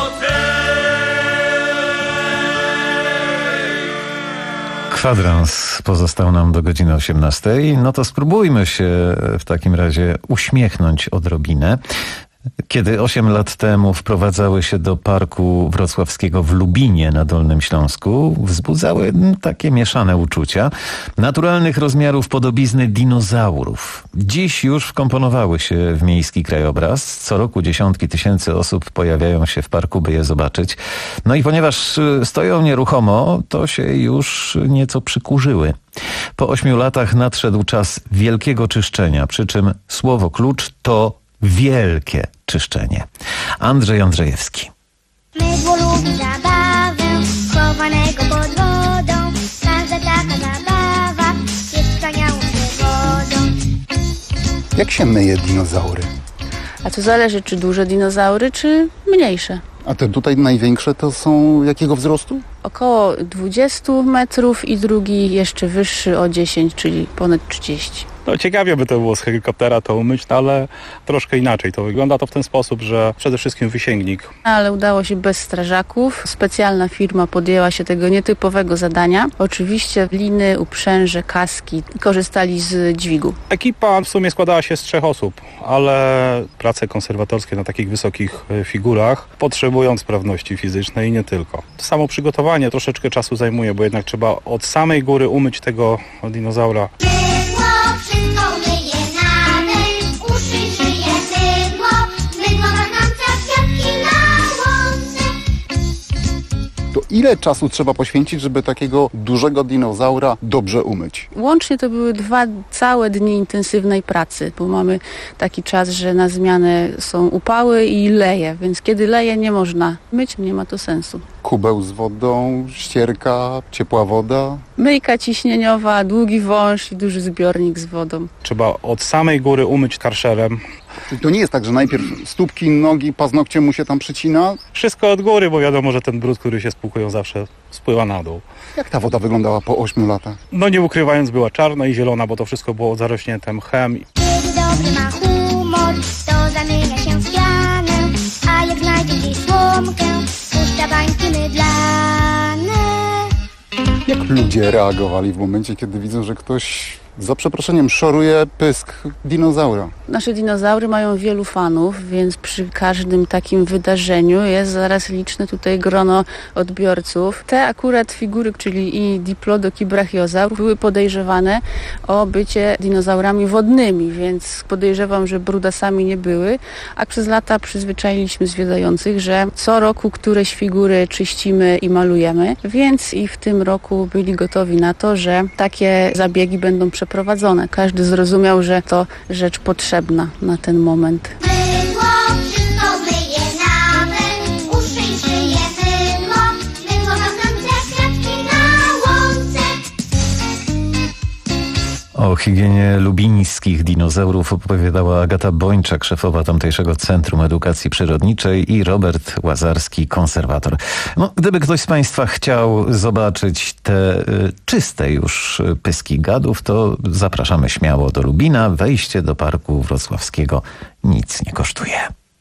motylek. Kwadrans pozostał nam do godziny osiemnastej. No to spróbujmy się w takim razie uśmiechnąć odrobinę. Kiedy osiem lat temu wprowadzały się do Parku Wrocławskiego w Lubinie na Dolnym Śląsku, wzbudzały takie mieszane uczucia. Naturalnych rozmiarów podobizny dinozaurów. Dziś już wkomponowały się w miejski krajobraz. Co roku dziesiątki tysięcy osób pojawiają się w parku, by je zobaczyć. No i ponieważ stoją nieruchomo, to się już nieco przykurzyły. Po ośmiu latach nadszedł czas wielkiego czyszczenia, przy czym słowo klucz to wielkie czyszczenie. Andrzej Andrzejewski. Mydło lubi zabawę, chowanego pod wodą. Każda taka zabawa jest wspaniałą przygodą. Jak się myje dinozaury? A to zależy, czy duże dinozaury, czy mniejsze. A te tutaj największe to są jakiego wzrostu? Około dwadzieścia metrów i drugi jeszcze wyższy o dziesięć, czyli ponad trzydzieści. No ciekawie by to było z helikoptera to umyć, no, ale troszkę inaczej to wygląda. To w ten sposób, że przede wszystkim wysięgnik. Ale udało się bez strażaków. Specjalna firma podjęła się tego nietypowego zadania. Oczywiście liny, uprzęże, kaski. Korzystali z dźwigu. Ekipa w sumie składała się z trzech osób, ale prace konserwatorskie na takich wysokich figurach potrzebują sprawności fizycznej i nie tylko. To samo przygotowanie troszeczkę czasu zajmuje, bo jednak trzeba od samej góry umyć tego dinozaura. Wszystko myje nawet, uszy żyje mydło, mydło pachnące kwiatki na łące. To ile czasu trzeba poświęcić, żeby takiego dużego dinozaura dobrze umyć? Łącznie to były dwa całe dni intensywnej pracy, bo mamy taki czas, że na zmianę są upały i leje, więc kiedy leje nie można myć, nie ma to sensu. Kubeł z wodą, ścierka, ciepła woda. Myjka ciśnieniowa, długi wąż i duży zbiornik z wodą. Trzeba od samej góry umyć karszerem. To nie jest tak, że najpierw stópki, nogi, paznokcie mu się tam przycina? Wszystko od góry, bo wiadomo, że ten brud, który się spłukują, zawsze spływa na dół. Jak ta woda wyglądała po ośmiu latach? No nie ukrywając, była czarna i zielona, bo to wszystko było zarośnięte mchem. Kiedy dobry ma humor, to zamienia się w pianę, a jak znajdzie gdzieś słomkę, puszcza bańki mydlane. Jak ludzie reagowali w momencie, kiedy widzą, że ktoś, za przeproszeniem, szoruje pysk dinozaura? Nasze dinozaury mają wielu fanów, więc przy każdym takim wydarzeniu jest zaraz liczne tutaj grono odbiorców. Te akurat figury, czyli i Diplodok i Brachiozaur, były podejrzewane o bycie dinozaurami wodnymi, więc podejrzewam, że brudasami nie były, a przez lata przyzwyczailiśmy zwiedzających, że co roku któreś figury czyścimy i malujemy, więc i w tym roku byli gotowi na to, że takie zabiegi będą przeprowadzone. Każdy zrozumiał, że to rzecz potrzebna na ten moment. Mydło wszystko myje nawet, uszy żyje mydło, mydło pachnące kwiatki na łące. O higienie lubińskich dinozaurów opowiadała Agata Bończak, szefowa tamtejszego Centrum Edukacji Przyrodniczej, i Robert Łazarski, konserwator. No, gdyby ktoś z Państwa chciał zobaczyć te y, czyste już pyski gadów, to zapraszamy śmiało do Lubina. Wejście do Parku Wrocławskiego nic nie kosztuje.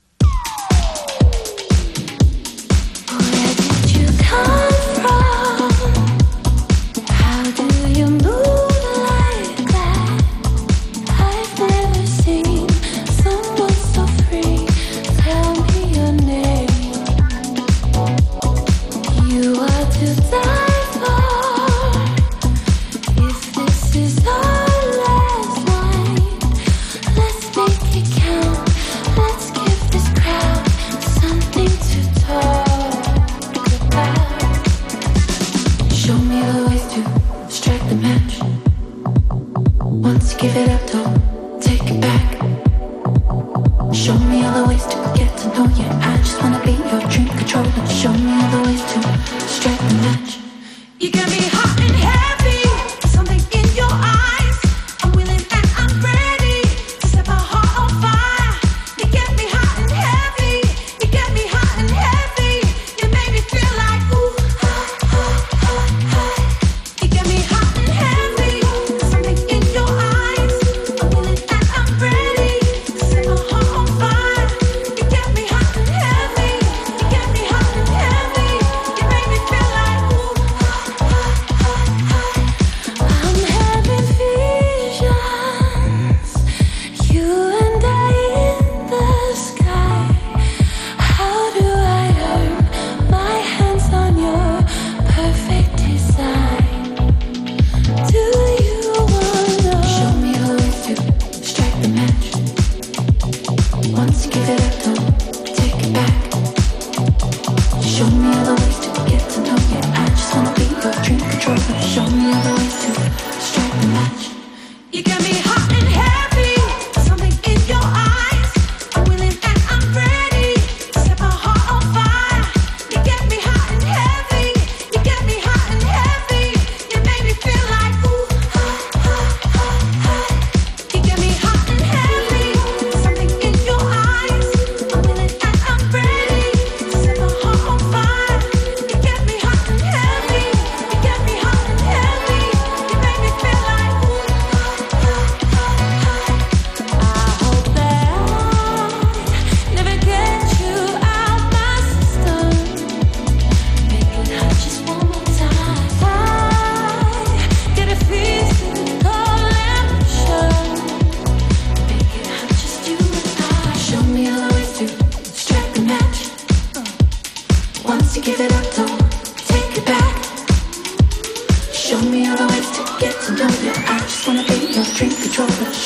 Give it up, don't take it back. Show me all the ways to get to know you. I just wanna be your dream controller. Show me all the ways to strike the match. You got me hot and heavy, something in your eyes. I'm willing and I'm ready to set my heart on fire. You get me hot and heavy, you get me hot and heavy. You make me feel like ooh, ah, ah, ah, ah. You get me hot and heavy, something in your eyes.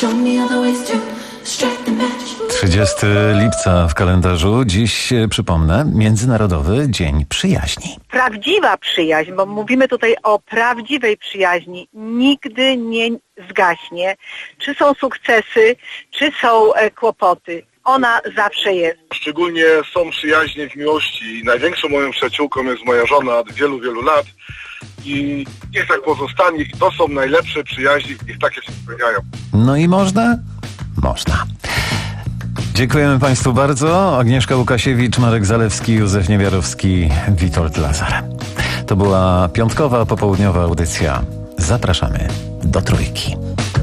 Show me other ways to strike the match. trzydziestego lipca w kalendarzu. Dziś, przypomnę, Międzynarodowy Dzień Przyjaźni. Prawdziwa przyjaźń, bo mówimy tutaj o prawdziwej przyjaźni, nigdy nie zgaśnie. Czy są sukcesy, czy są e, kłopoty. Ona zawsze jest. Szczególnie są przyjaźnie w miłości. Największą moją przyjaciółką jest moja żona od wielu, wielu lat. I niech tak pozostanie. I to są najlepsze przyjaźnie, niech takie się spełniają. No i można? Można. Dziękujemy Państwu bardzo. Agnieszka Łukasiewicz, Marek Zalewski, Józef Niewiarowski, Witold Lazar. To była piątkowa, popołudniowa audycja. Zapraszamy do Trójki.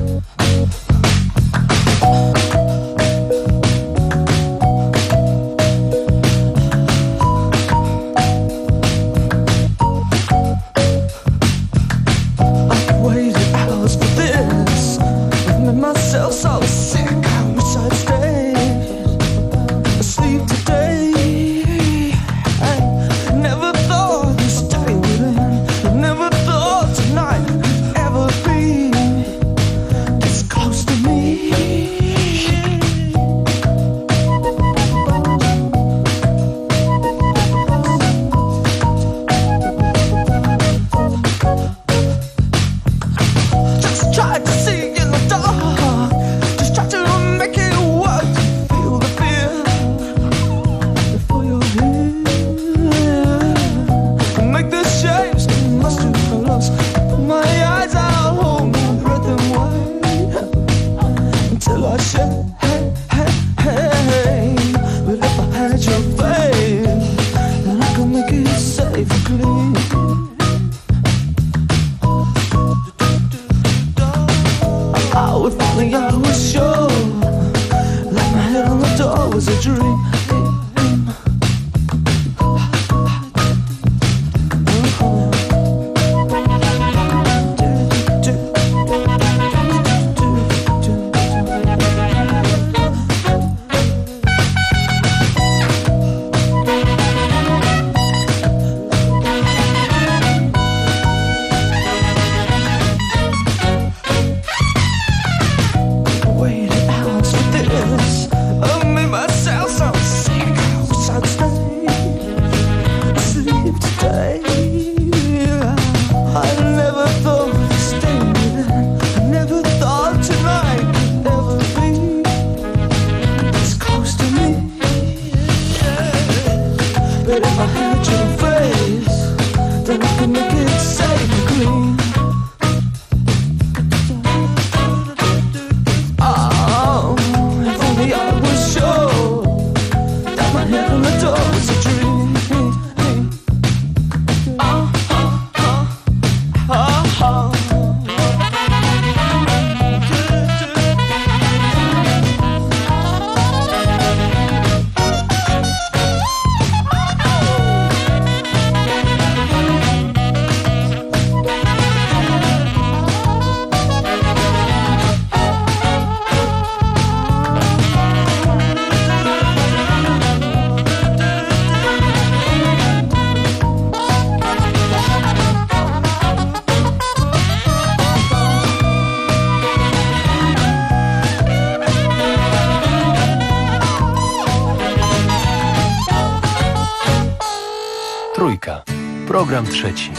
Trójka. Program trzeci.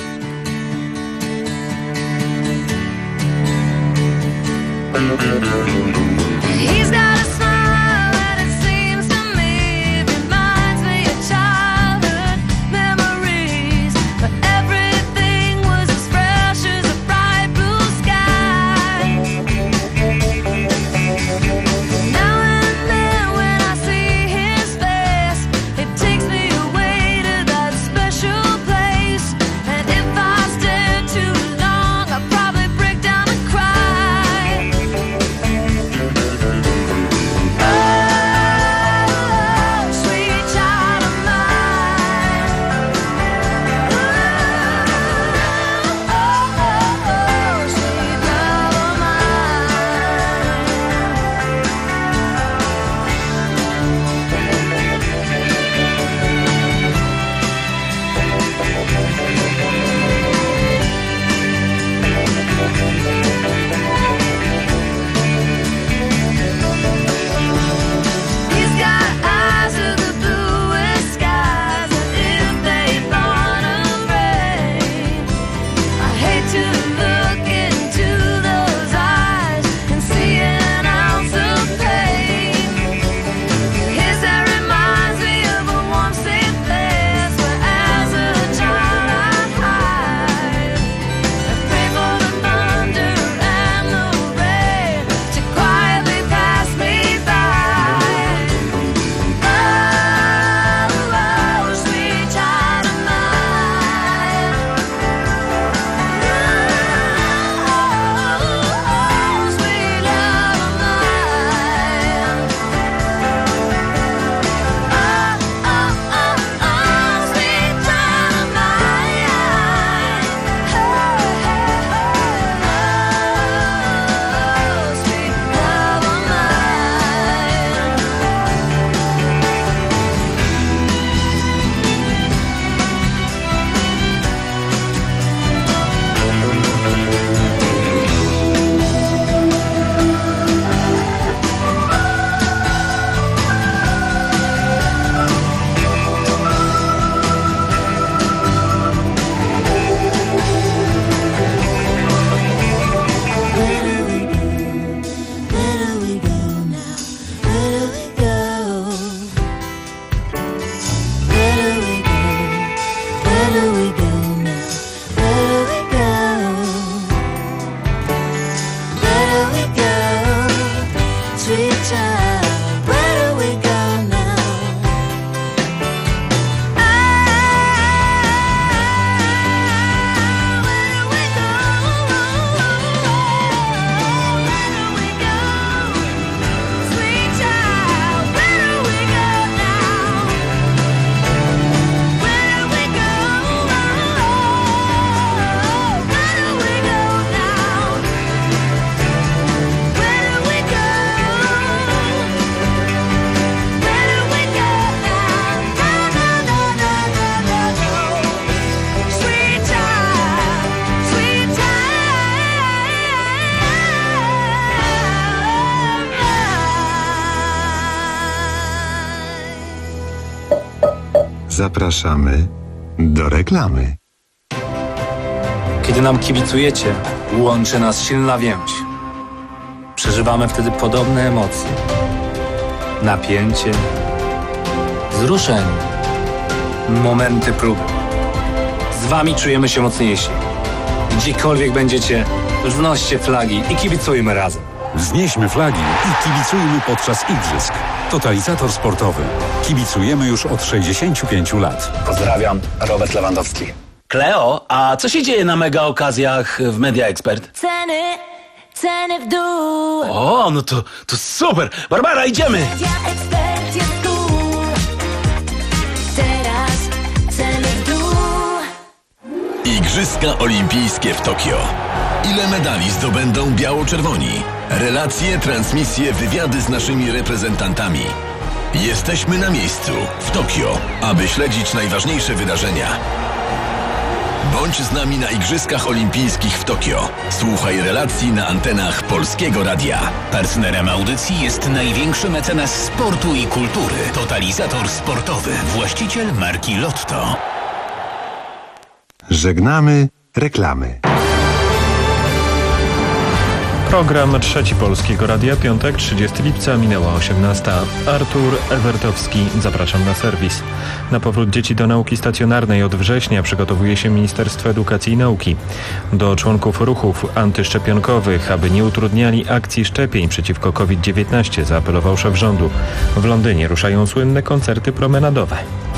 He's got a smile and it seems to me it reminds me of childhood memories, but everything was as fresh as a bright blue sky. Now and then when I see his face, it takes me away to that special place, and if I stare too long I'll probably break down and cry. Zapraszamy do reklamy. Kiedy nam kibicujecie, łączy nas silna więź. Przeżywamy wtedy podobne emocje. Napięcie, wzruszenie, momenty próby. Z wami czujemy się mocniejsi. Gdziekolwiek będziecie, wznoście flagi i kibicujmy razem. Wznieśmy flagi i kibicujmy podczas igrzysk. Totalizator sportowy. Kibicujemy już od sześćdziesięciu pięciu lat. Pozdrawiam, Robert Lewandowski. Kleo, a co się dzieje na mega okazjach w Media Expert? Ceny, ceny w dół. O, no to, to super! Barbara, idziemy! Media Expert jest tu. Teraz ceny w dół. Igrzyska Olimpijskie w Tokio. Ile medali zdobędą biało-czerwoni? Relacje, transmisje, wywiady z naszymi reprezentantami. Jesteśmy na miejscu, w Tokio, aby śledzić najważniejsze wydarzenia. Bądź z nami na Igrzyskach Olimpijskich w Tokio. Słuchaj relacji na antenach Polskiego Radia. Partnerem audycji jest największy mecenas sportu i kultury. Totalizator sportowy. Właściciel marki Lotto. Żegnamy reklamy. Program Trzeci Polskiego Radia, piątek, trzydziestego lipca, minęła osiemnasta. Artur Ewertowski, zapraszam na serwis. Na powrót dzieci do nauki stacjonarnej od września przygotowuje się Ministerstwo Edukacji i Nauki. Do członków ruchów antyszczepionkowych, aby nie utrudniali akcji szczepień przeciwko COVID dziewiętnaście, zaapelował szef rządu. W Londynie ruszają słynne koncerty promenadowe.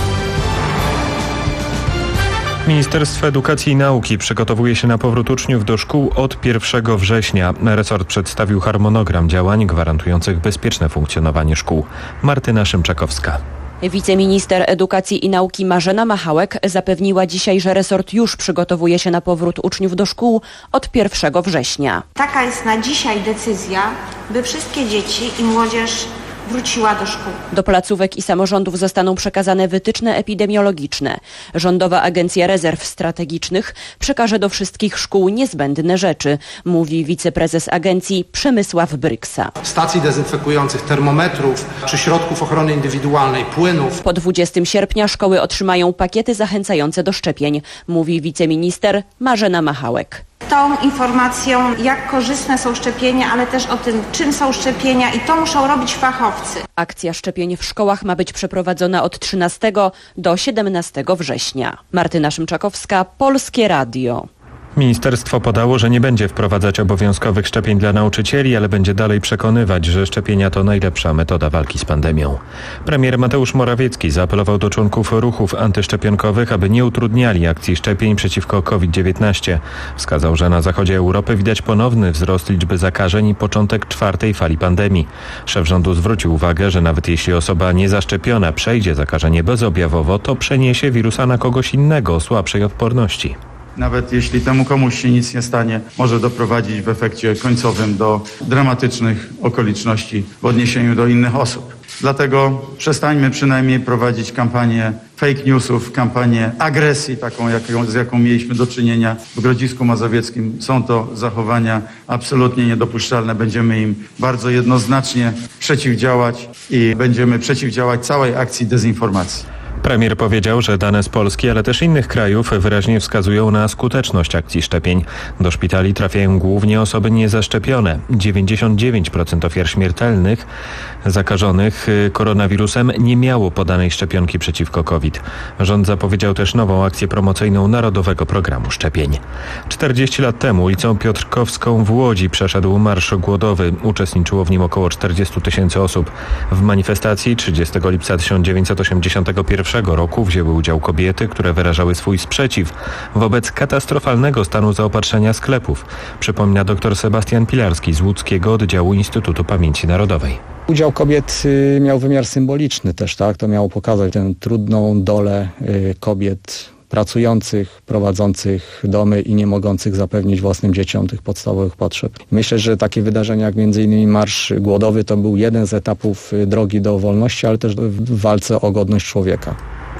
Ministerstwo Edukacji i Nauki przygotowuje się na powrót uczniów do szkół od pierwszego września. Resort przedstawił harmonogram działań gwarantujących bezpieczne funkcjonowanie szkół. Martyna Szymczakowska. Wiceminister Edukacji i Nauki Marzena Machałek zapewniła dzisiaj, że resort już przygotowuje się na powrót uczniów do szkół od pierwszego września. Taka jest na dzisiaj decyzja, by wszystkie dzieci i młodzież wróciła do szkół. Do placówek i samorządów zostaną przekazane wytyczne epidemiologiczne. Rządowa Agencja Rezerw Strategicznych przekaże do wszystkich szkół niezbędne rzeczy, mówi wiceprezes agencji Przemysław Bryksa. Stacji dezynfekujących, termometrów czy środków ochrony indywidualnej, płynów. Po dwudziestego sierpnia szkoły otrzymają pakiety zachęcające do szczepień, mówi wiceminister Marzena Machałek. Tą informacją, jak korzystne są szczepienia, ale też o tym, czym są szczepienia i to muszą robić fachowcy. Akcja szczepień w szkołach ma być przeprowadzona od trzynastego do siedemnastego września. Martyna Szymczakowska, Polskie Radio. Ministerstwo podało, że nie będzie wprowadzać obowiązkowych szczepień dla nauczycieli, ale będzie dalej przekonywać, że szczepienia to najlepsza metoda walki z pandemią. Premier Mateusz Morawiecki zaapelował do członków ruchów antyszczepionkowych, aby nie utrudniali akcji szczepień przeciwko COVID dziewiętnaście. Wskazał, że na zachodzie Europy widać ponowny wzrost liczby zakażeń i początek czwartej fali pandemii. Szef rządu zwrócił uwagę, że nawet jeśli osoba niezaszczepiona przejdzie zakażenie bezobjawowo, to przeniesie wirusa na kogoś innego o słabszej odporności. Nawet jeśli temu komuś się nic nie stanie, może doprowadzić w efekcie końcowym do dramatycznych okoliczności w odniesieniu do innych osób. Dlatego przestańmy przynajmniej prowadzić kampanię fake newsów, kampanię agresji, taką jaką, z jaką mieliśmy do czynienia w Grodzisku Mazowieckim. Są to zachowania absolutnie niedopuszczalne. Będziemy im bardzo jednoznacznie przeciwdziałać i będziemy przeciwdziałać całej akcji dezinformacji. Premier powiedział, że dane z Polski, ale też innych krajów wyraźnie wskazują na skuteczność akcji szczepień. Do szpitali trafiają głównie osoby niezaszczepione. dziewięćdziesiąt dziewięć procent ofiar śmiertelnych zakażonych koronawirusem nie miało podanej szczepionki przeciwko COVID. Rząd zapowiedział też nową akcję promocyjną Narodowego Programu Szczepień. czterdzieści lat temu ulicą Piotrkowską w Łodzi przeszedł marsz głodowy. Uczestniczyło w nim około czterdzieści tysięcy osób. W manifestacji trzydziestego lipca tysiąc dziewięćset osiemdziesiątego pierwszego roku wzięły udział kobiety, które wyrażały swój sprzeciw wobec katastrofalnego stanu zaopatrzenia sklepów. Przypomina dr Sebastian Pilarski z łódzkiego oddziału Instytutu Pamięci Narodowej. Udział kobiet miał wymiar symboliczny też, tak? To miało pokazać tę trudną dolę kobiet pracujących, prowadzących domy i nie mogących zapewnić własnym dzieciom tych podstawowych potrzeb. Myślę, że takie wydarzenia jak między innymi Marsz Głodowy to był jeden z etapów drogi do wolności, ale też w walce o godność człowieka.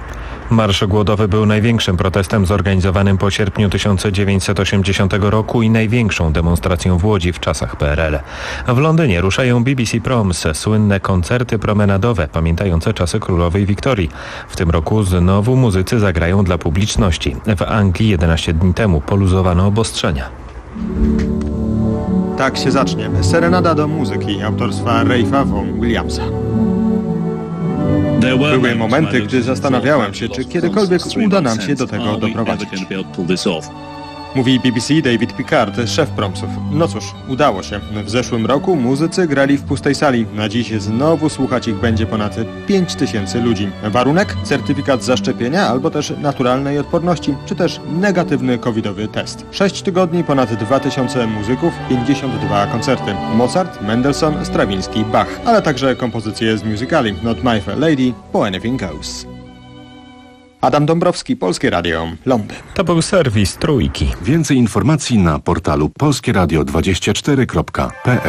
Marsz głodowy był największym protestem zorganizowanym po sierpniu tysiąc dziewięćset osiemdziesiątego roku i największą demonstracją w Łodzi w czasach P R L. W Londynie ruszają B B C Proms, słynne koncerty promenadowe pamiętające czasy królowej Wiktorii. W tym roku znowu muzycy zagrają dla publiczności. W Anglii jedenaście dni temu poluzowano obostrzenia. Tak się zacznie. Serenada do muzyki autorstwa Ralpha Vaughan Williamsa. Były momenty, gdy zastanawiałem się, czy kiedykolwiek uda nam się do tego doprowadzić. Mówi B B C David Pickard, szef Promsów. No cóż, udało się. W zeszłym roku muzycy grali w pustej sali. Na dziś znowu słuchać ich będzie ponad pięć tysięcy ludzi. Warunek? Certyfikat zaszczepienia albo też naturalnej odporności, czy też negatywny covidowy test. Sześć tygodni, ponad dwa tysiące muzyków, pięćdziesiąt dwa koncerty. Mozart, Mendelssohn, Strawiński, Bach, ale także kompozycje z musicali Not My Fair Lady po Anything Goes. Adam Dąbrowski, Polskie Radio, Londyn. To był serwis Trójki. Więcej informacji na portalu polskie radio dwadzieścia cztery kropka p l.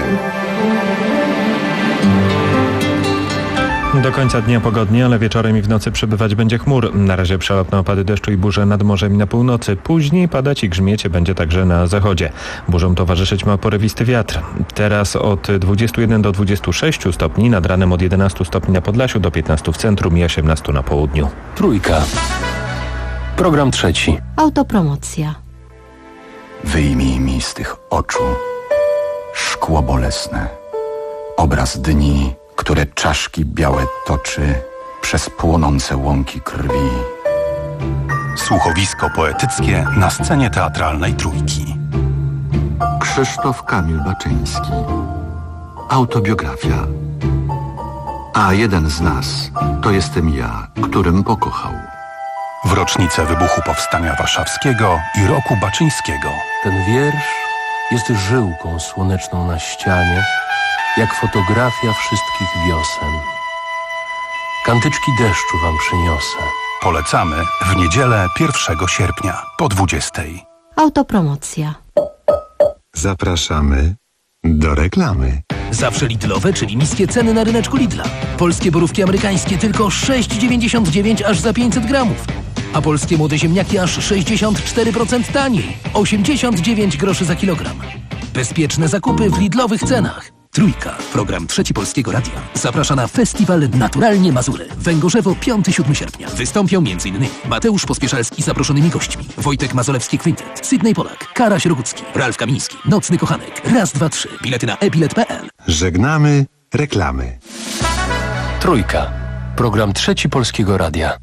Do końca dnia pogodnie, ale wieczorem i w nocy przybywać będzie chmur. Na razie przelotne opady deszczu i burze nad morzem i na północy. Później padać i grzmiecie będzie także na zachodzie. Burzom towarzyszyć ma porywisty wiatr. Teraz od dwudziestu jeden do dwudziestu sześciu stopni, nad ranem od jedenastu stopni na Podlasiu do piętnastu w centrum i osiemnastu na południu. Trójka. Program trzeci. Autopromocja. Wyjmij mi z tych oczu szkło bolesne. Obraz dni, które czaszki białe toczy przez płonące łąki krwi. Słuchowisko poetyckie na scenie teatralnej Trójki. Krzysztof Kamil Baczyński. Autobiografia. A jeden z nas to jestem ja, którym pokochał. W rocznicę wybuchu Powstania Warszawskiego i roku Baczyńskiego. Ten wiersz jest żyłką słoneczną na ścianie, jak fotografia wszystkich wiosen. Kantyczki deszczu wam przyniosę. Polecamy w niedzielę pierwszego sierpnia po dwudziestej. Autopromocja. Zapraszamy do reklamy. Zawsze Lidlowe, czyli niskie ceny na ryneczku Lidla. Polskie borówki amerykańskie tylko sześć dziewięćdziesiąt dziewięć aż za pięćset gramów. A polskie młode ziemniaki aż sześćdziesiąt cztery procent taniej. osiemdziesiąt dziewięć groszy za kilogram. Bezpieczne zakupy w Lidlowych cenach. Trójka. Program Trzeci Polskiego Radia zaprasza na festiwal Naturalnie Mazury. Węgorzewo piątego do siódmego sierpnia. Wystąpią m.in. Mateusz Pospieszalski z zaproszonymi gośćmi, Wojtek Mazolewski Quintet, Sydney Polak, Karaś Rogucki, Ralf Kamiński, Nocny Kochanek, Raz, dwa, trzy. Bilety na e bilet kropka p l. Żegnamy reklamy. Trójka. Program Trzeci Polskiego Radia.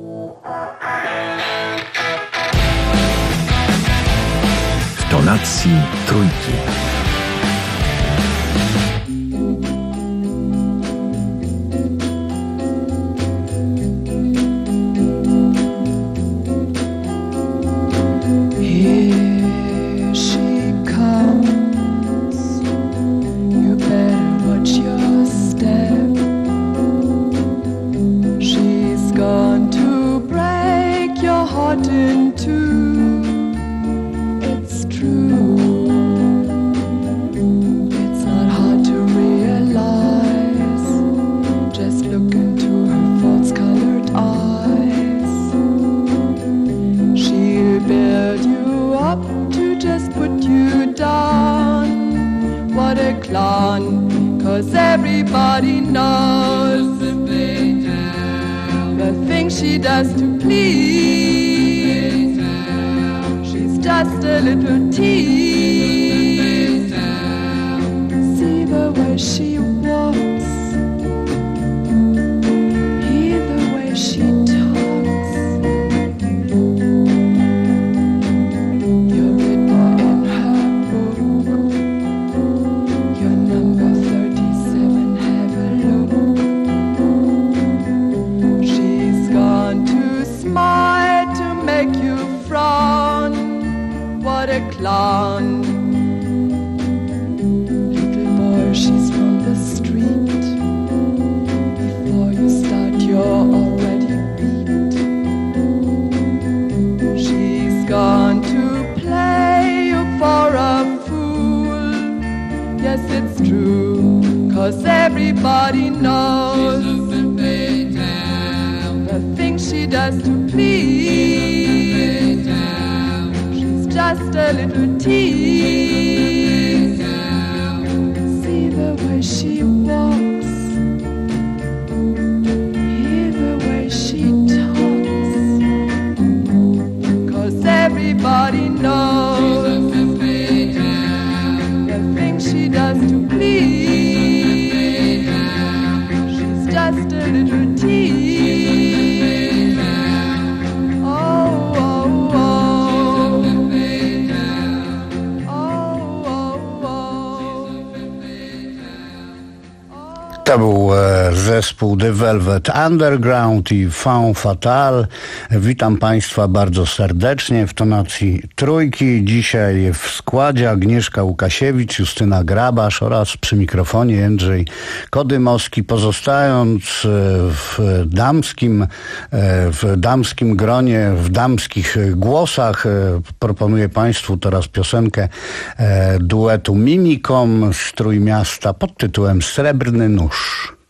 W tonacji Trójki. the things she does to please. She's just a little tease. See the way she walks, hear the way she talks, 'cause everybody knows the things she does to please. She's just a little tease. To był e, zespół The Velvet Underground i Femme Fatale. Witam Państwa bardzo serdecznie w tonacji Trójki. Dzisiaj w składzie Agnieszka Łukasiewicz, Justyna Grabasz oraz przy mikrofonie Jędrzej Kodymowski. Pozostając w damskim, w damskim gronie, w damskich głosach, proponuję Państwu teraz piosenkę duetu Mimikom z Trójmiasta pod tytułem Srebrny nóż.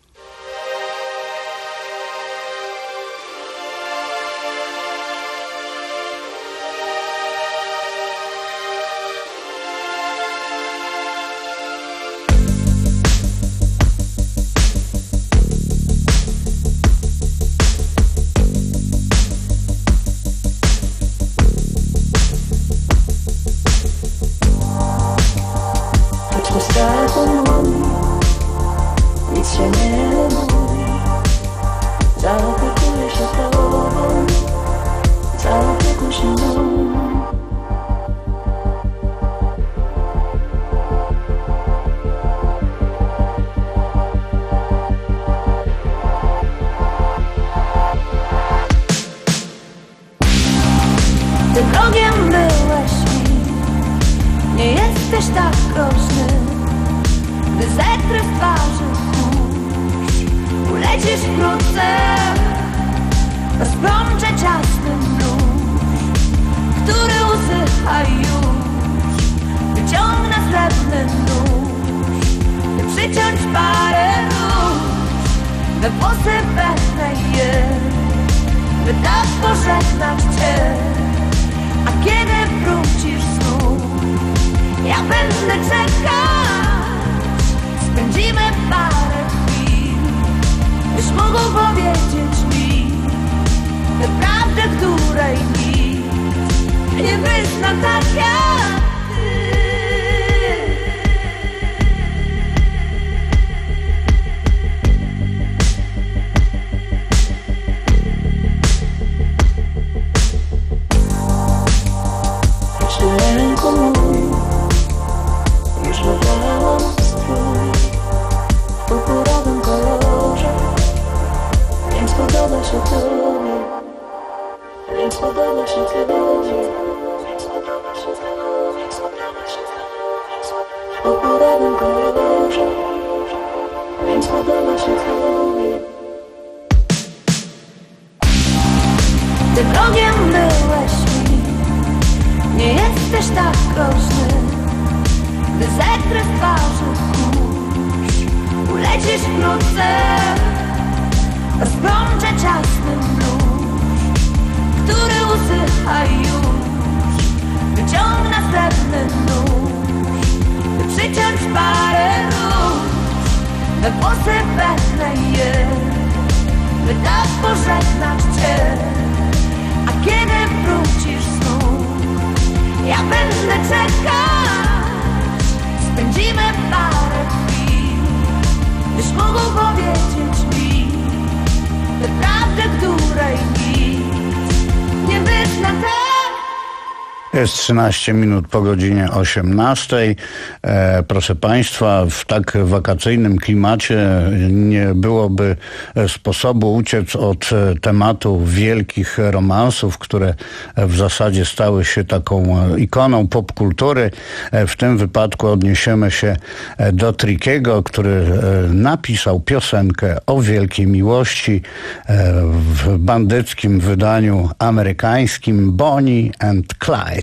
Jest trzynaście minut po godzinie osiemnastej. E, proszę Państwa, w tak wakacyjnym klimacie nie byłoby sposobu uciec od tematu wielkich romansów, które w zasadzie stały się taką ikoną popkultury. E, w tym wypadku odniesiemy się do Trickiego, który napisał piosenkę o wielkiej miłości e, w bandyckim wydaniu amerykańskim Bonnie and Clyde.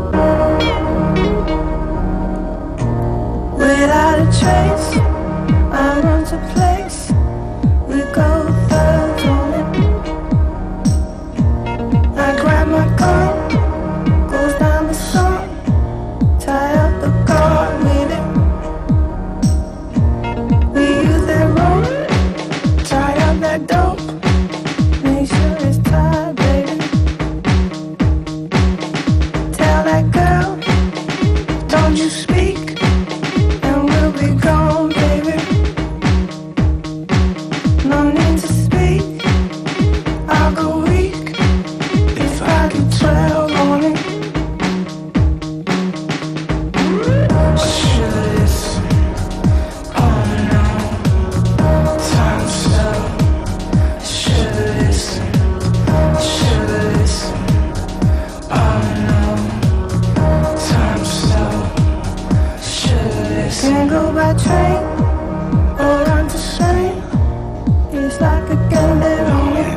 Without a trace, I I run to place, we go third on it. I grab my gun, goes down the sun, tie up the guard with it. We use that rope, tie up that dope, make sure it's tied, baby. Tell that girl, don't you speak, and we'll be gone, baby. No need to speak, I'll go weak if I get twelve on it. Should listen, oh no, time slow. Should listen, should listen, oh no, time slow. Should listen. Can't go by train or on to train. It's like a gambit on it.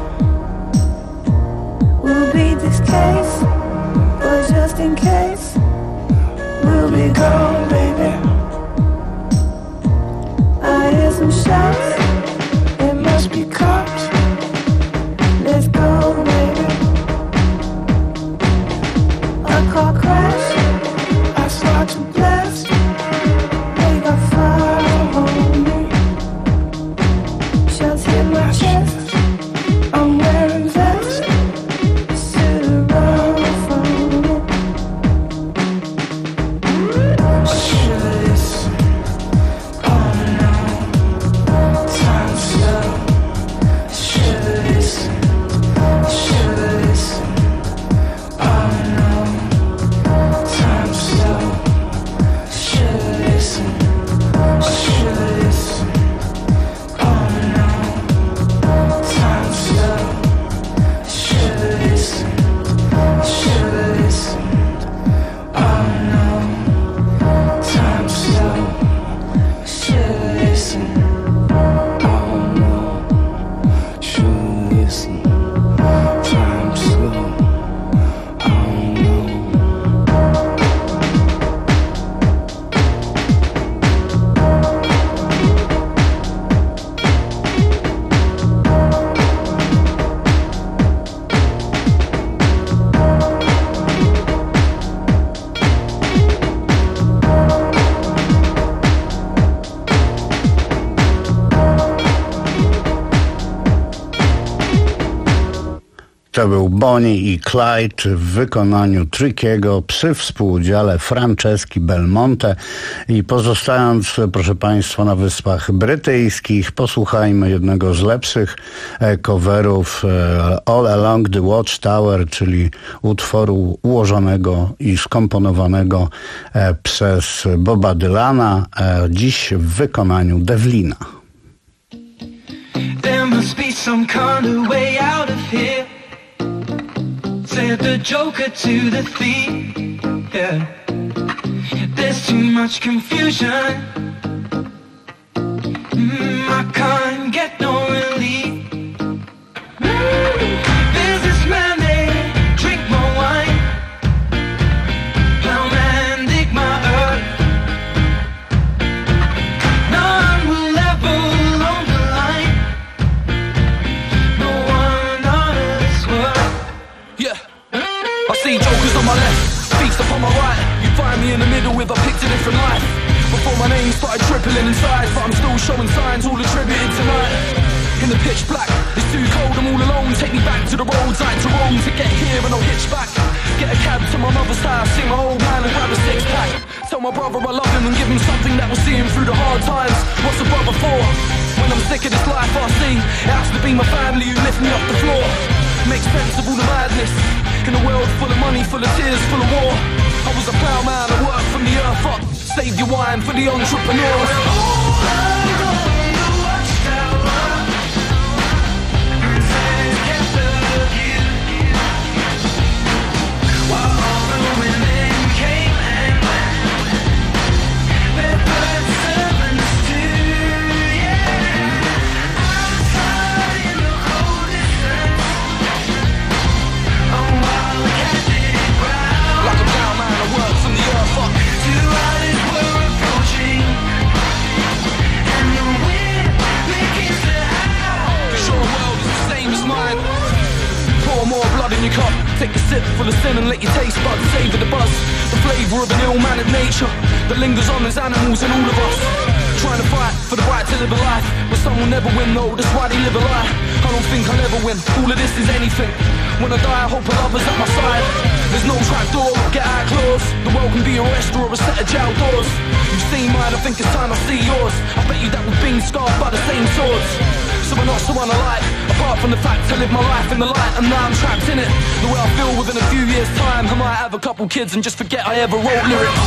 We'll beat this case, but just in case, we'll be gone, baby. I hear some shots, it must be cops. Let's go, baby. A car crash, I start to blast. They got fire on me. Shots hit my chest, I'm wearing vest. Sit around from it. Should listen, oh no, time slow. Should listen, should listen, oh no, time slow. Should listen, should listen, oh no, time slow. Should listen, should listen, oh no, time slow. Should listen, oh no, should listen, time slow, oh no. To był Bonnie i Clyde w wykonaniu Trickiego przy współudziale Franceski Belmonte. I pozostając, proszę Państwa, na Wyspach Brytyjskich, posłuchajmy jednego z lepszych e, coverów e, All Along the Watchtower, czyli utworu ułożonego i skomponowanego e, przez Boba Dylana, e, dziś w wykonaniu Devlina. There must be some kind of way out of here, said the Joker to the thief. Yeah, there's too much confusion. Mm, I can't get no relief. Businessman, they drink my wine. Plowman, dig my earth. None will ever along the line. No one on this world. Yeah, I see jokers on my left, beats upon my right. You find me in the middle with a picture different life. Before my name started tripling in size, but I'm still showing signs all attributed tonight. In the pitch black, it's too cold, I'm all alone. Take me back to the roads I had to roam to get here and I'll hitch back. Get a cab to my mother's house, see my old man and grab a six pack. Tell my brother I love him and give him something that will see him through the hard times. What's a brother for? When I'm sick of this life I see, it has to be my family who lift me off the floor. Make sense of all the madness in a world full of money, full of tears, full of war. I was a ploughman, I worked from the earth up. Save your wine for the entrepreneurs. Two eyes were approaching. sip full of sin and let your taste buds savor the buzz. The flavour of an ill-mannered nature that lingers on as animals in all of us. Trying to fight for the right to live a life, but some will never win though, that's why they live a lie. I don't think I'll ever win, all of this is anything. When I die I hope a lover's at my side. There's no trap door, get out close. The world can be a restaurant or a set of jail doors. You've seen mine, I think it's time I see yours. I bet you that we've been scarred by the same swords. So we're not so unalike, apart from the fact I live my life in the light and now I'm trapped in it. The way I feel within a few years time, I might have a couple kids and just forget I ever wrote lyrics.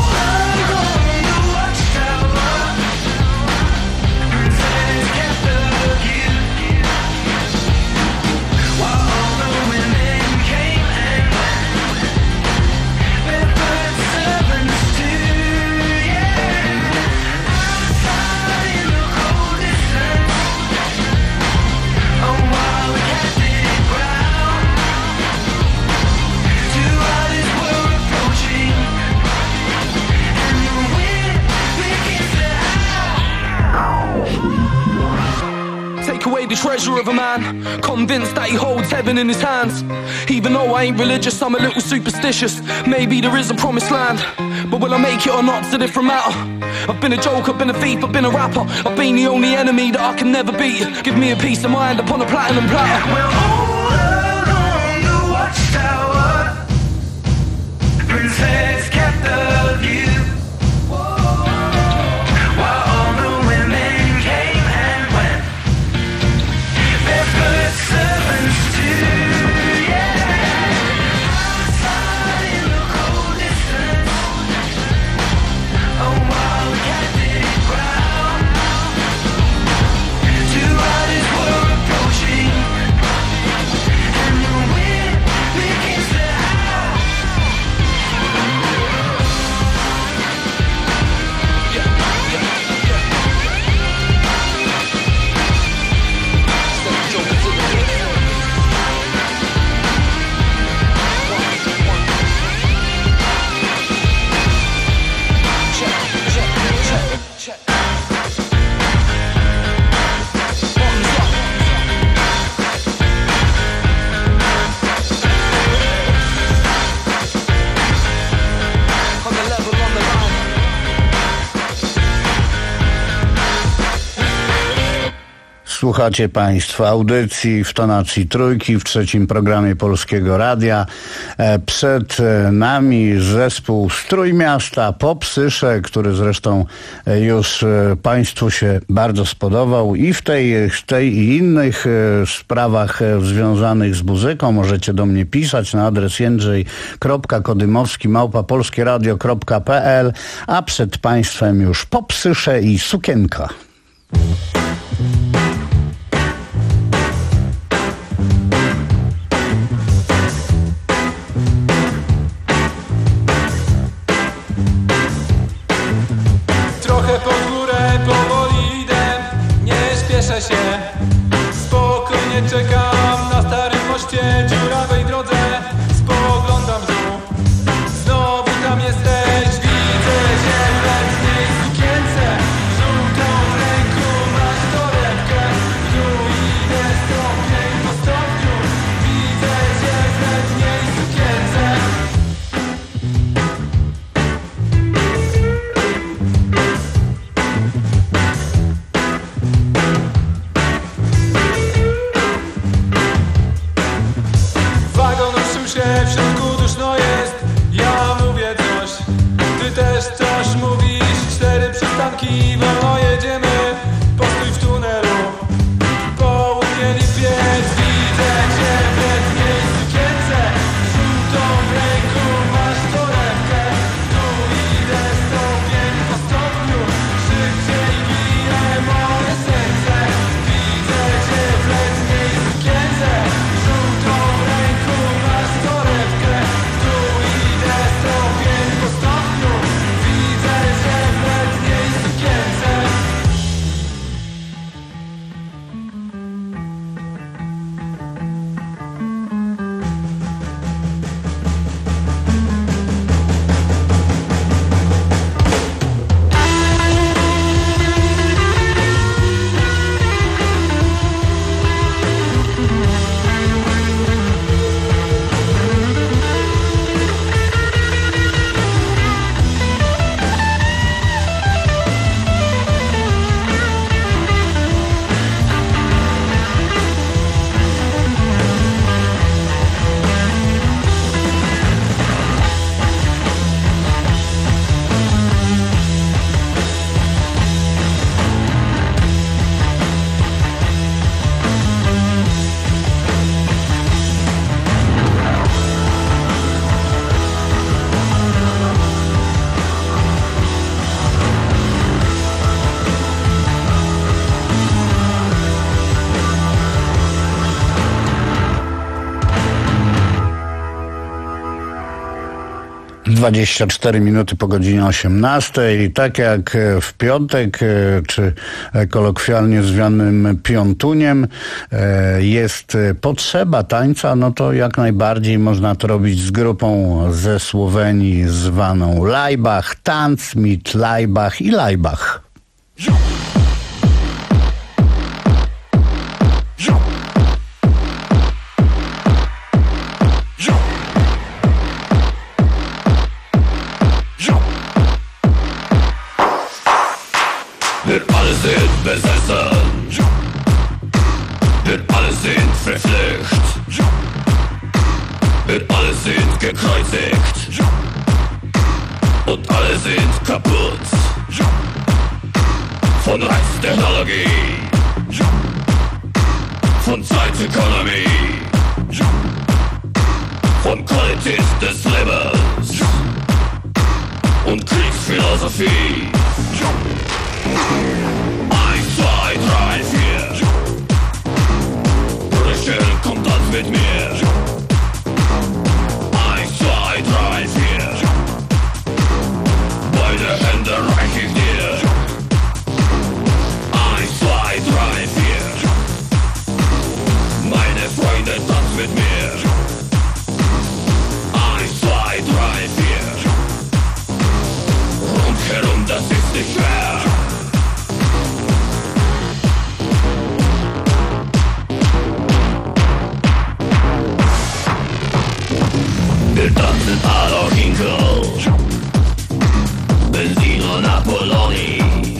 Away the treasure of a man, convinced that he holds heaven in his hands. Even though I ain't religious, I'm a little superstitious. Maybe there is a promised land, but will I make it or not, it's a different matter. I've been a joke, I've been a thief, I've been a rapper. I've been the only enemy that I can never beat. Give me a peace of mind upon a platinum platter. We're all along the watchtower. Princess kept the view. Słuchacie Państwo audycji w tonacji Trójki w trzecim programie Polskiego Radia. Przed nami zespół z Trójmiasta, Popsysze, który zresztą już Państwu się bardzo spodobał i w tej, w tej i innych sprawach związanych z muzyką możecie do mnie pisać na adres jędrzej kropka kodymowski małpa polskieradio kropka p l, a przed Państwem już Popsysze i Sukienka. Czekam na starym moście, dziurawej drodze, spoglądam w dół. Znowu tam jesteś, widzę cię w letniej sukience. Żółtą w ręku masz dwadzieścia cztery minuty po godzinie osiemnastej. Tak jak w piątek, czy kolokwialnie zwanym piątuniem, jest potrzeba tańca, no to jak najbardziej można to robić z grupą ze Słowenii zwaną Laibach, Tanz mit Laibach i Laibach. Wir alle sind besessen, wir alle sind verflucht, wir alle sind gekreuzigt und alle sind kaputt. Von Reiztechnologie, von Zeiteconomie, von Qualität des Lebens und Kriegsphilosophie. Eins, zwei, drei, vier. Brüchen, kommt das mit mir. Eins, zwei, drei, vier. Beide Hände reich ich dir. Eins, zwei, drei, vier. Meine Freunde, tanzt mit mir. Eins, zwei, drei, vier. Rundherum, das ist nicht schwer. Wir tanzen Adolf Hinkel, Benzino Napoloni.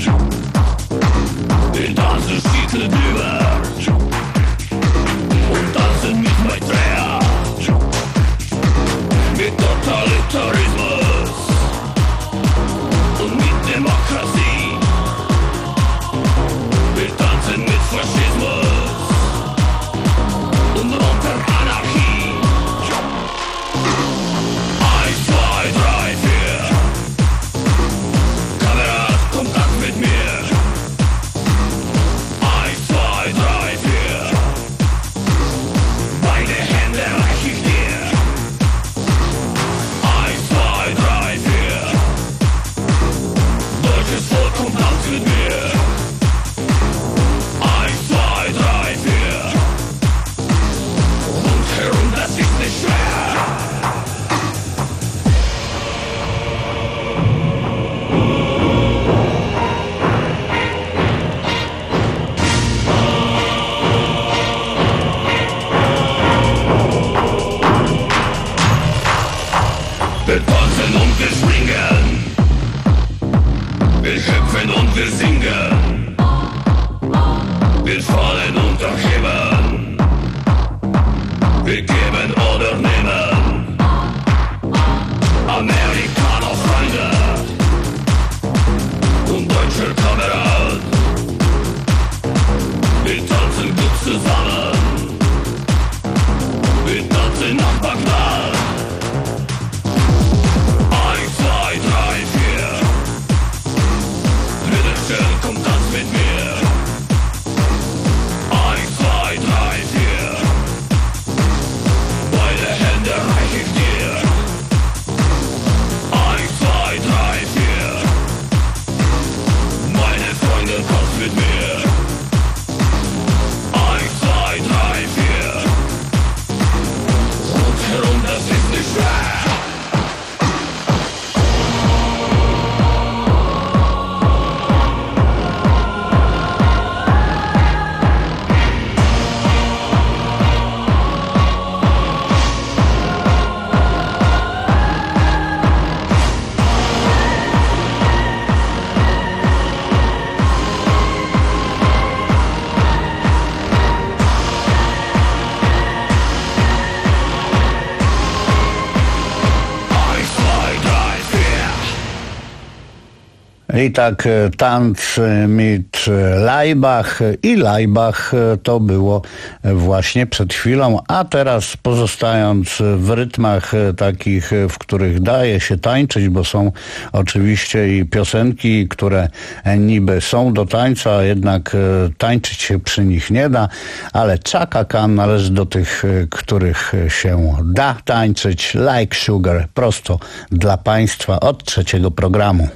Wir tanzen Stiefel drüber und tanzen mit Maitreya. Mit Totalitarismus und mit Demokratie. Wir tanzen mit Faschismus und unter Anarchie. Wir tanzen und wir springen, wir hüpfen und wir singen, wir fallen und erheben, wir geben oder nehmen. Amerikaner Freunde und deutscher Kamerad, wir tanzen gut zusammen, wir tanzen nach Bagdad. Kommt tanz mit mir. Eins, zwei, drei, vier. Beide Hände reich I tak Tanz mit Laibach i Laibach to było właśnie przed chwilą, a teraz pozostając w rytmach takich, w których daje się tańczyć, bo są oczywiście i piosenki, które niby są do tańca, a jednak tańczyć się przy nich nie da, ale Chaka Khan należy do tych, których się da tańczyć. Like Sugar, prosto dla Państwa od trzeciego programu.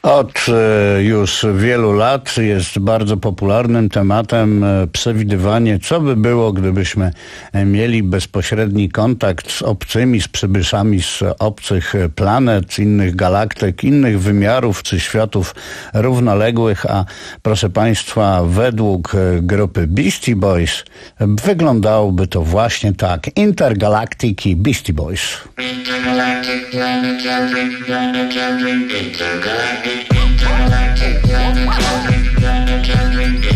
Od już wielu lat jest bardzo popularnym tematem przewidywanie, co by było, gdybyśmy mieli bezpośredni kontakt z obcymi, z przybyszami z obcych planet, innych galaktyk, innych wymiarów czy światów równoległych, a proszę Państwa, według grupy Beastie Boys wyglądałoby to właśnie tak. Intergalactic i Beastie Boys. Intergalactic, intergalactic, intergalactic, intergalactic, intergalactic, intergalactic, intergalactic,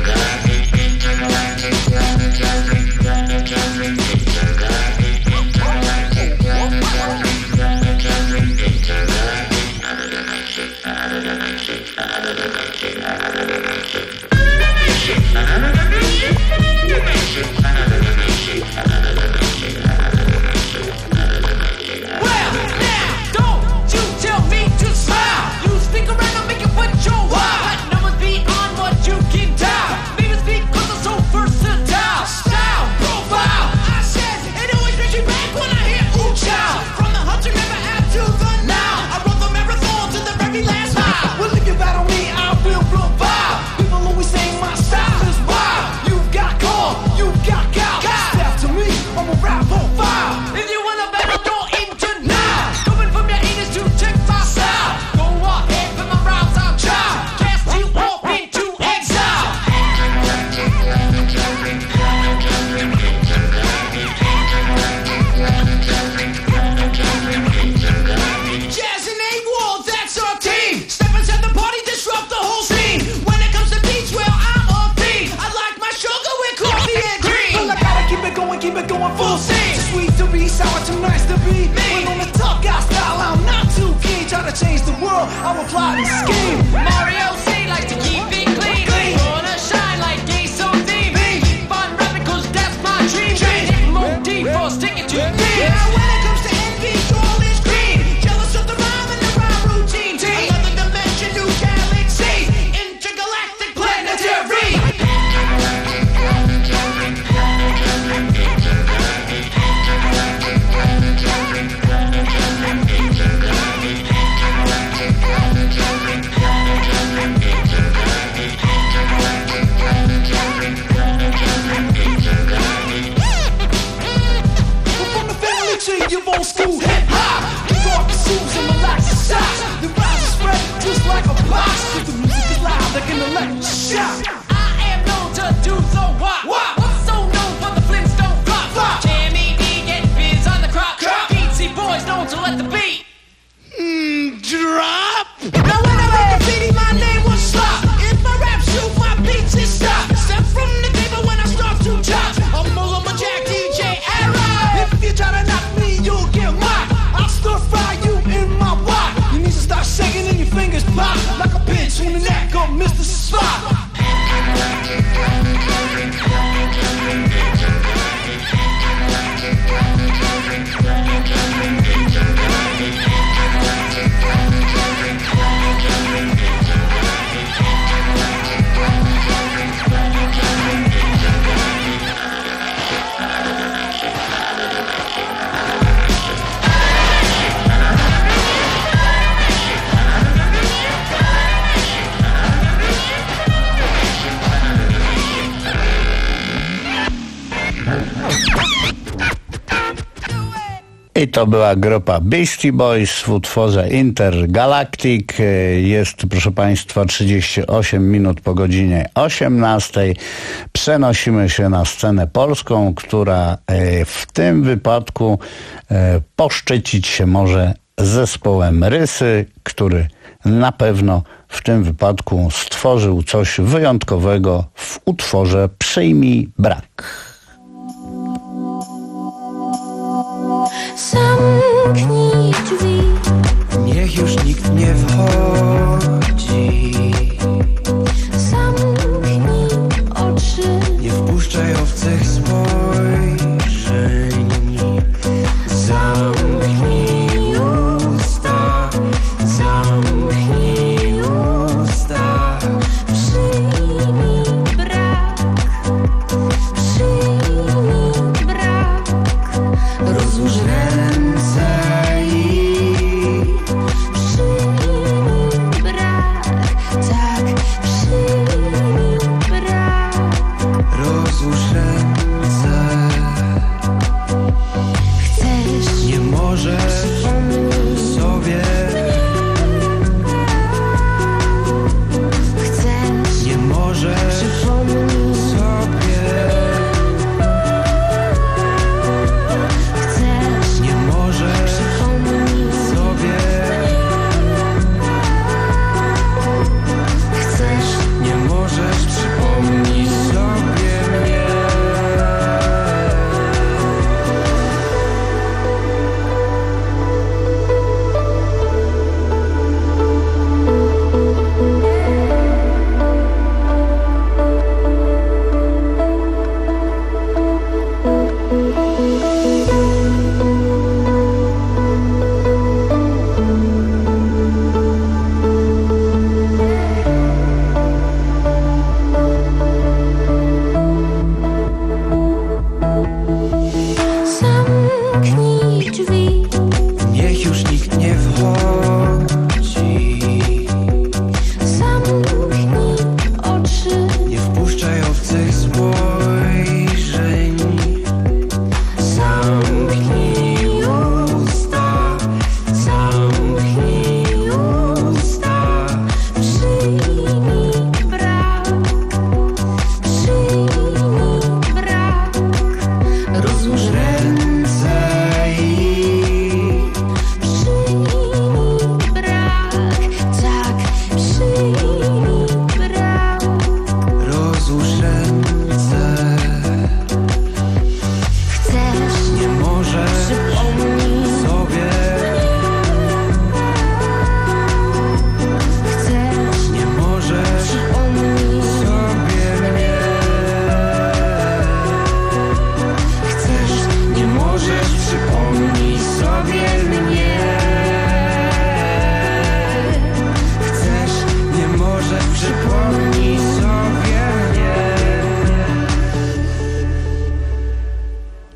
I to była grupa Beastie Boys w utworze Intergalactic. Jest, proszę Państwa, trzydzieści osiem minut po godzinie osiemnastej. Przenosimy się na scenę polską, która w tym wypadku poszczycić się może zespołem Rysy, który na pewno w tym wypadku stworzył coś wyjątkowego w utworze Przyjmij brak. Zamknij drzwi, niech już nikt nie wchodzi. Zamknij oczy, nie wpuszczaj obcych spojrzeń. Zamknij usta, zamknij usta. Przyjmij brak, przyjmij brak. Rozłóż ręce i przyjmij brak.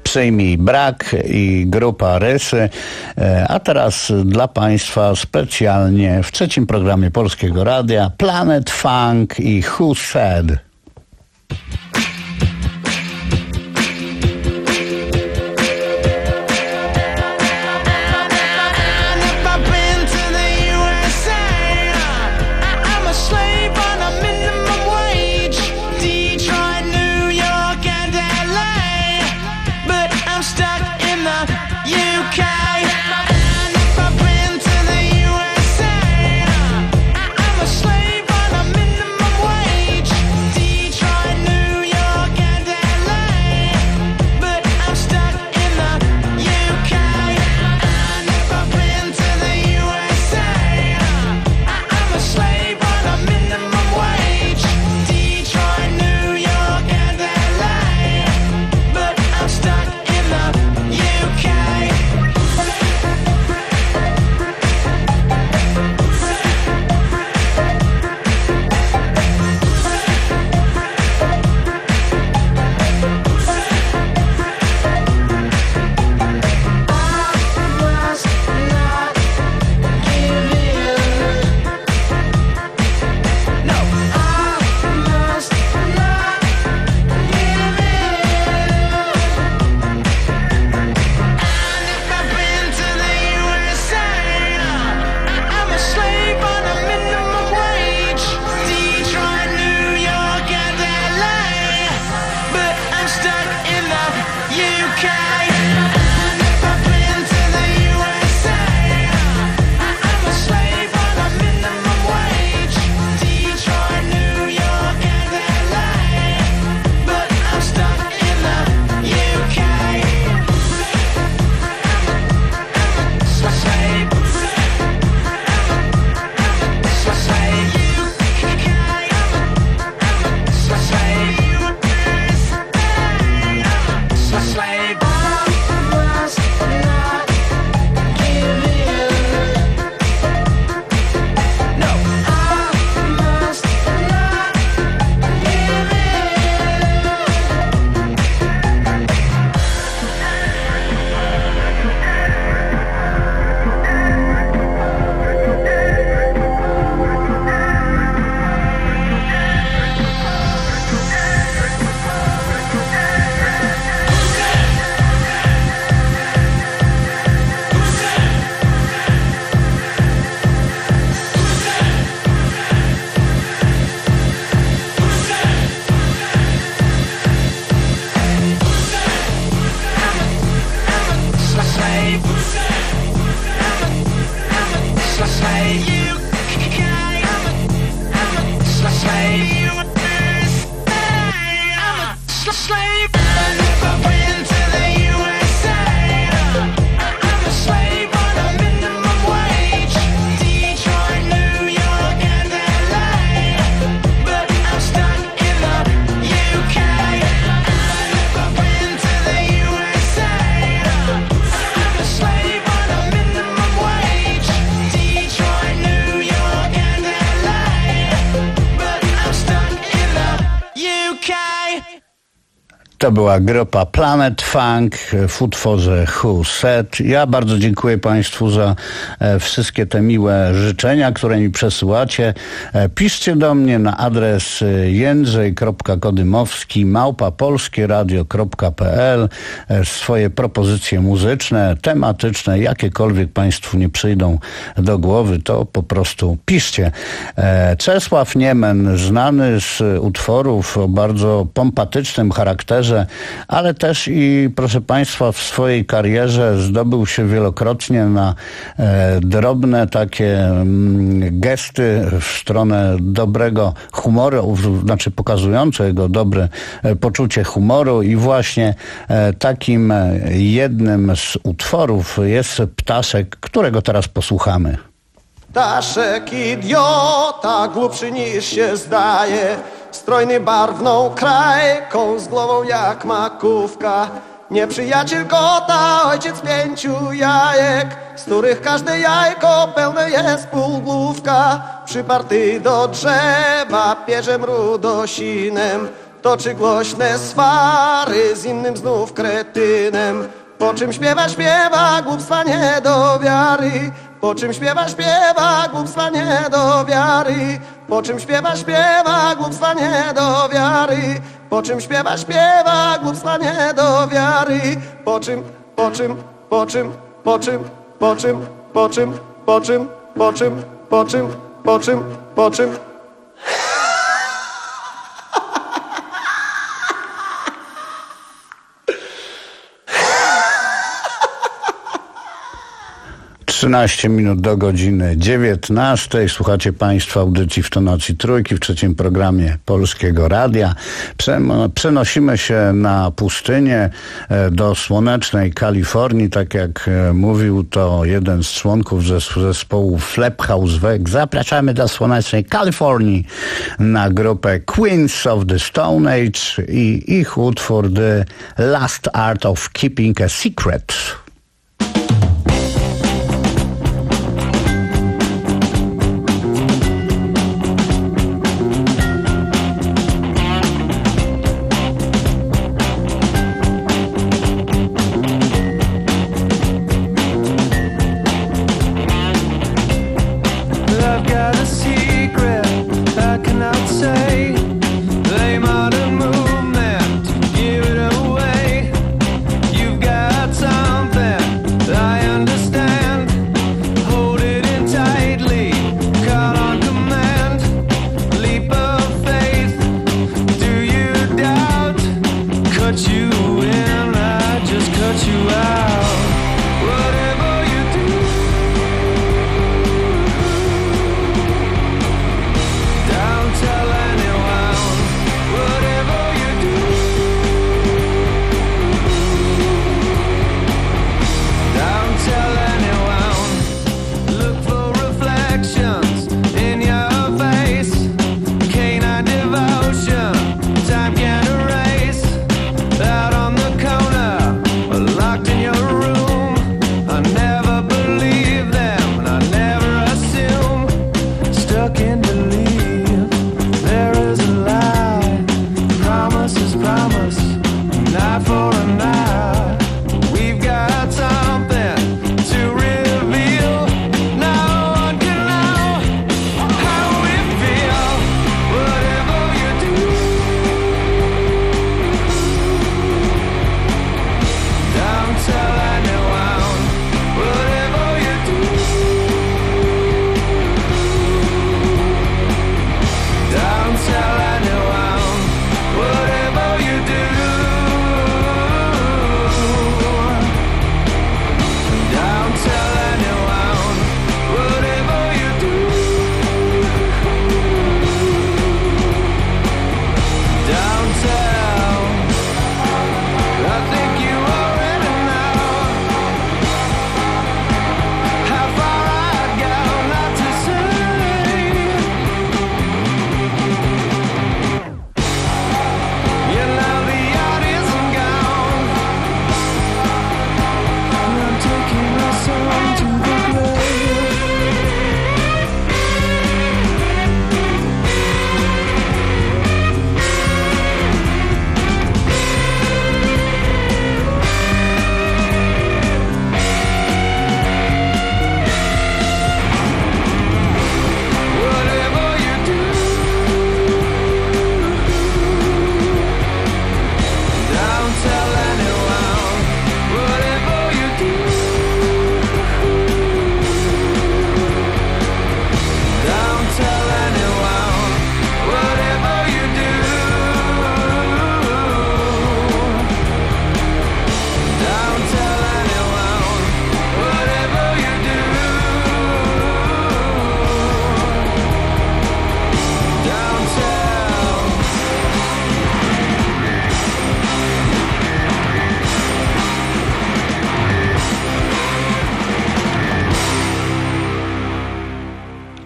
Przyjmij brak i grupa Rysy. A teraz dla Państwa specjalnie w trzecim programie Polskiego Radia Planet Funk i Who Said. To była grupa Planet Funk w utworze Who Said. Ja bardzo dziękuję Państwu za e, wszystkie te miłe życzenia, które mi przesyłacie. E, piszcie do mnie na adres jędrzej kropka kodymowski małpa polskieradio kropka p l e, swoje propozycje muzyczne, tematyczne, jakiekolwiek Państwu nie przyjdą do głowy, to po prostu piszcie. E, Czesław Niemen, znany z utworów o bardzo pompatycznym charakterze, ale też i, proszę Państwa, w swojej karierze zdobył się wielokrotnie na e, drobne takie mm, gesty w stronę dobrego humoru, znaczy pokazujące jego dobre e, poczucie humoru i właśnie e, takim jednym z utworów jest Ptaszek, którego teraz posłuchamy. Ptaszek idiota, głupszy niż się zdaje, strojny barwną krajką, z głową jak makówka. Nieprzyjaciel kota, ojciec pięciu jajek, z których każde jajko pełne jest półgłówka. Przyparty do drzewa pierzem rudosinem, toczy głośne swary z innym znów kretynem. Po czym śpiewa, śpiewa, głupstwa nie do wiary. Po czym śpiewa, śpiewa, głupstwa nie do wiary. Po czym śpiewa, śpiewa, głupstwa nie do wiary. Po czym śpiewa, śpiewa, głupstwa nie do wiary. Po czym, po czym, po czym, po czym, po czym, po czym, po czym, po czym, po czym, po czym, po czym. trzynaście minut do godziny dziewiętnastej. Słuchacie Państwo audycji w tonacji trójki w trzecim programie Polskiego Radia. Przenosimy się na pustynię do słonecznej Kalifornii. Tak jak mówił to jeden z członków zespołu Flaphouse Weg. Zapraszamy do słonecznej Kalifornii na grupę Queens of the Stone Age i ich utwór The Last Art of Keeping a Secret. Out on the corner, locked in your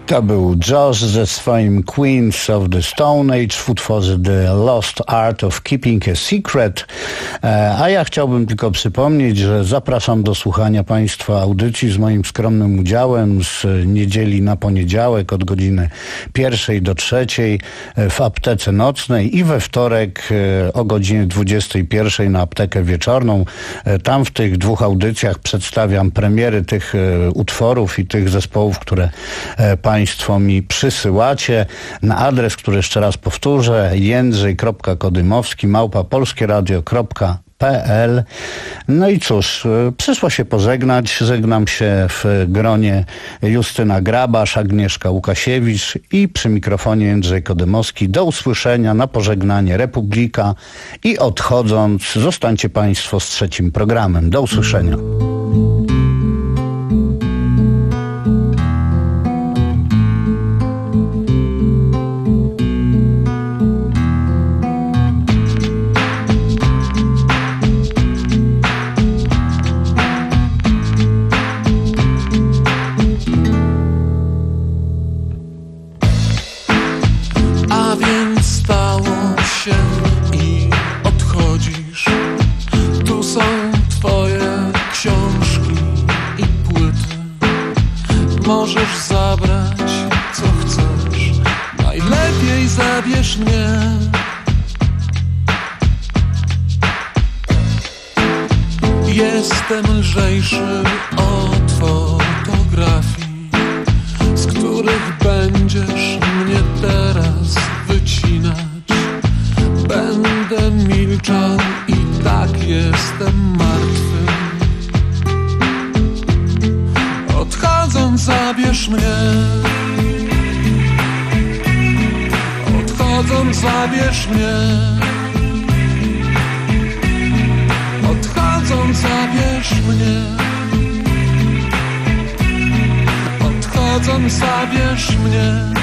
To był Josh ze swoim Queens of the Stone Age w utworze The Lost Art of Keeping a Secret. A ja chciałbym tylko przypomnieć, że zapraszam do słuchania Państwa audycji z moim skromnym udziałem z niedzieli na poniedziałek od godziny pierwszej do trzeciej w Aptece Nocnej i we wtorek o godzinie dwudziestej pierwszej na Aptekę Wieczorną. Tam w tych dwóch audycjach przedstawiam premiery tych utworów i tych zespołów, które Państwo mi przysyłacie na adres, który jeszcze raz powtórzę, jędrzej kropka kodymowski małpa polskieradio kropka p l. No i cóż, przyszło się pożegnać. Żegnam się w gronie Justyna Grabasz, Agnieszka Łukasiewicz i przy mikrofonie Jędrzej Kodymowski. Do usłyszenia, na pożegnanie Republika i odchodząc zostańcie Państwo z trzecim programem. Do usłyszenia. Możesz zabrać, co chcesz, najlepiej zabierz mnie. Jestem lżejszy od fotografii, z których będziesz mnie teraz wycinać. Będę milczał i tak jestem martwy. Odchodząc zabierz mnie. Odchodząc zabierz mnie. Odchodząc zabierz mnie. Odchodząc zabierz mnie.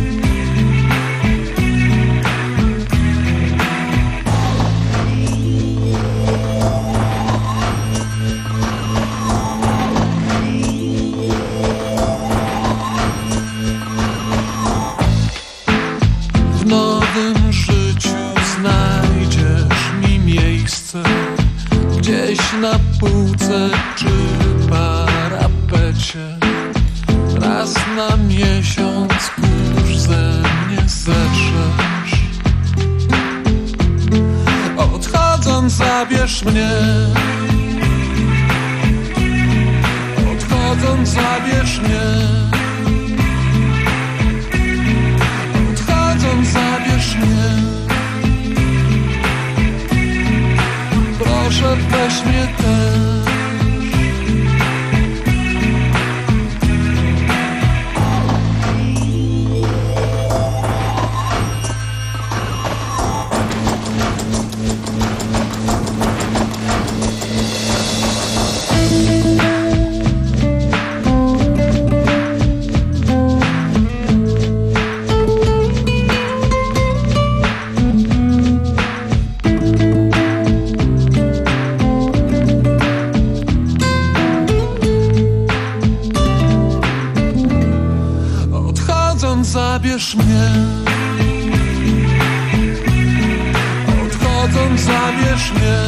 W nowym życiu znajdziesz mi miejsce, gdzieś na półce czy parapecie. Raz na miesiąc kurz ze mnie zetrzesz. Odchodząc zabierz mnie. Odchodząc zabierz mnie. Odchodząc zabierz mnie. Proszę weź mnie też. Zabierz mnie. Odchodząc zabierz mnie.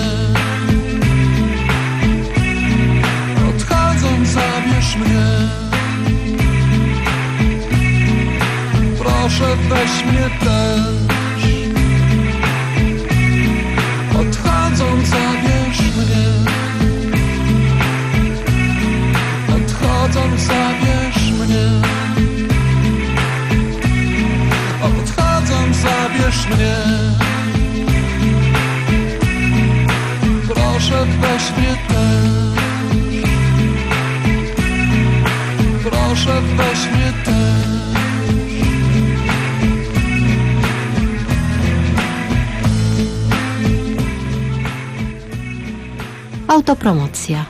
Odchodząc zabierz mnie. Proszę weź mnie też. Odchodząc zabierz mnie. Odchodząc zabierz mnie. Odchodząc zabierz mnie. Proszę weź mnie też. Proszę weź mnie też. Autopromocja.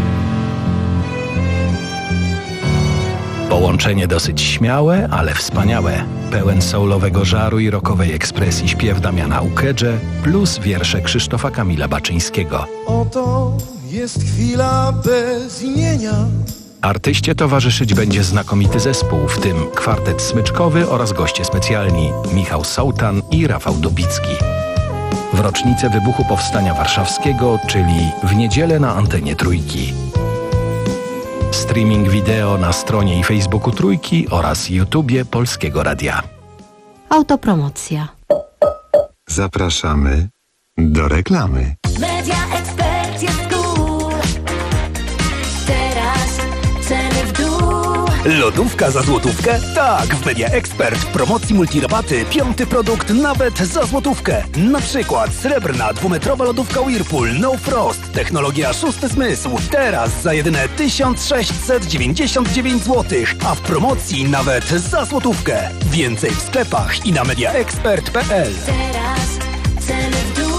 Połączenie dosyć śmiałe, ale wspaniałe. Pełen soulowego żaru i rockowej ekspresji śpiew Damiana Ukedże plus wiersze Krzysztofa Kamila Baczyńskiego. Oto jest chwila bez imienia, Artyście towarzyszyć będzie znakomity zespół, w tym kwartet smyczkowy oraz goście specjalni Michał Sołtan i Rafał Dubicki. W rocznicę wybuchu Powstania Warszawskiego, czyli w niedzielę na antenie Trójki. Streaming wideo na stronie i Facebooku Trójki oraz YouTubie Polskiego Radia. Autopromocja. Zapraszamy do reklamy. Media Expert jest cool. Teraz ceny w dół. Lodówka za złotówkę? Tak, w Media Expert w promocji multirabaty piąty produkt nawet za złotówkę. Na przykład srebrna dwumetrowa lodówka Whirlpool No Frost, technologia szósty zmysł. Teraz za jedyne tysiąc sześćset dziewięćdziesiąt dziewięć złotych, a w promocji nawet za złotówkę. Więcej w sklepach i na mediaexpert kropka p l. Teraz ceny w dół.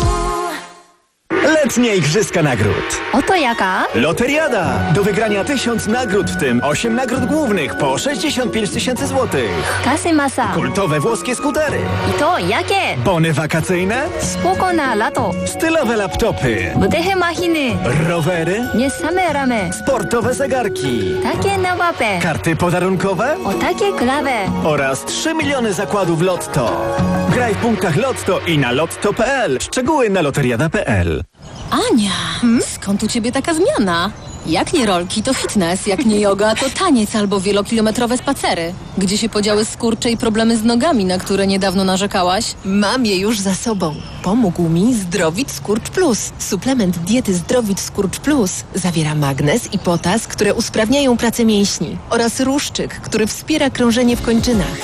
Letnie Igrzyska Nagród. Oto jaka? Loteriada! Do wygrania tysiąc nagród, w tym osiem nagród głównych po sześćdziesiąt pięć tysięcy złotych. Kasy masa. Kultowe włoskie skutery. I to jakie? Bony wakacyjne. Spoko na lato. Stylowe laptopy. Wydechy machiny. Rowery. Nie same ramy. Sportowe zegarki. Takie na łapę. Karty podarunkowe. O takie klawe. Oraz trzy miliony zakładów Lotto. Graj w punktach Lotto i na lotto kropka p l. Szczegóły na loteriada kropka p l. Ania, hmm? Skąd u ciebie taka zmiana? Jak nie rolki, to fitness, jak nie yoga, to taniec albo wielokilometrowe spacery. Gdzie się podziały skurcze i problemy z nogami, na które niedawno narzekałaś? Mam je już za sobą. Pomógł mi Zdrowit Skurcz Plus. Suplement diety Zdrowit Skurcz Plus zawiera magnez i potas, które usprawniają pracę mięśni, oraz ruszczyk, który wspiera krążenie w kończynach.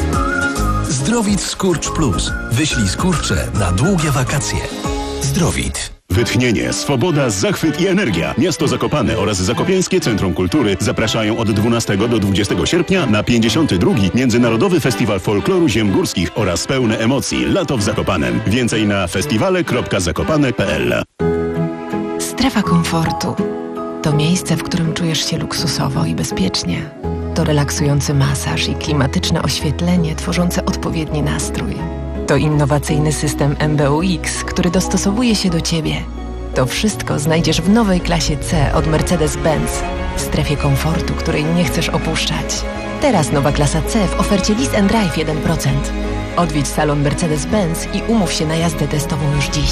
Zdrowit Skurcz Plus. Wyślij skurcze na długie wakacje. Zdrowit. Wytchnienie, swoboda, zachwyt i energia. Miasto Zakopane oraz Zakopiańskie Centrum Kultury zapraszają od dwunastego do dwudziestego sierpnia na pięćdziesiąty drugi Międzynarodowy Festiwal Folkloru Ziem Górskich oraz pełne emocji Lato w Zakopanem. Więcej na festiwale kropka zakopane kropka p l. Strefa komfortu to miejsce, w którym czujesz się luksusowo i bezpiecznie. To relaksujący masaż i klimatyczne oświetlenie tworzące odpowiedni nastrój. To innowacyjny system M B U X, który dostosowuje się do Ciebie. To wszystko znajdziesz w nowej klasie C od Mercedes-Benz, w strefie komfortu, której nie chcesz opuszczać. Teraz nowa klasa C w ofercie Lease and Drive jeden procent. Odwiedź salon Mercedes-Benz i umów się na jazdę testową już dziś.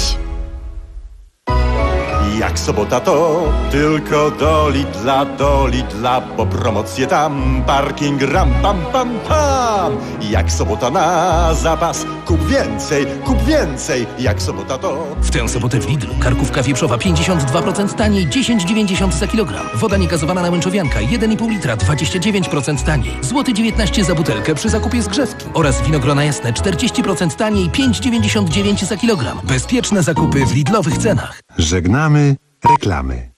Jak sobota to tylko do Lidla, do Lidla, bo promocje tam, parking ram, pam, pam, pam. Jak sobota na zapas, kup więcej, kup więcej, jak sobota to... W tę sobotę w Lidlu karkówka wieprzowa pięćdziesiąt dwa procent taniej, dziesięć dziewięćdziesiąt za kilogram. Woda niegazowana namęczowianka jeden i pół litra, dwadzieścia dziewięć procent taniej. Złoty dziewiętnaście za butelkę przy zakupie zgrzewki. Oraz winogrona jasne czterdzieści procent taniej, pięć dziewięćdziesiąt dziewięć za kilogram. Bezpieczne zakupy w Lidlowych cenach. Żegnamy reklamy.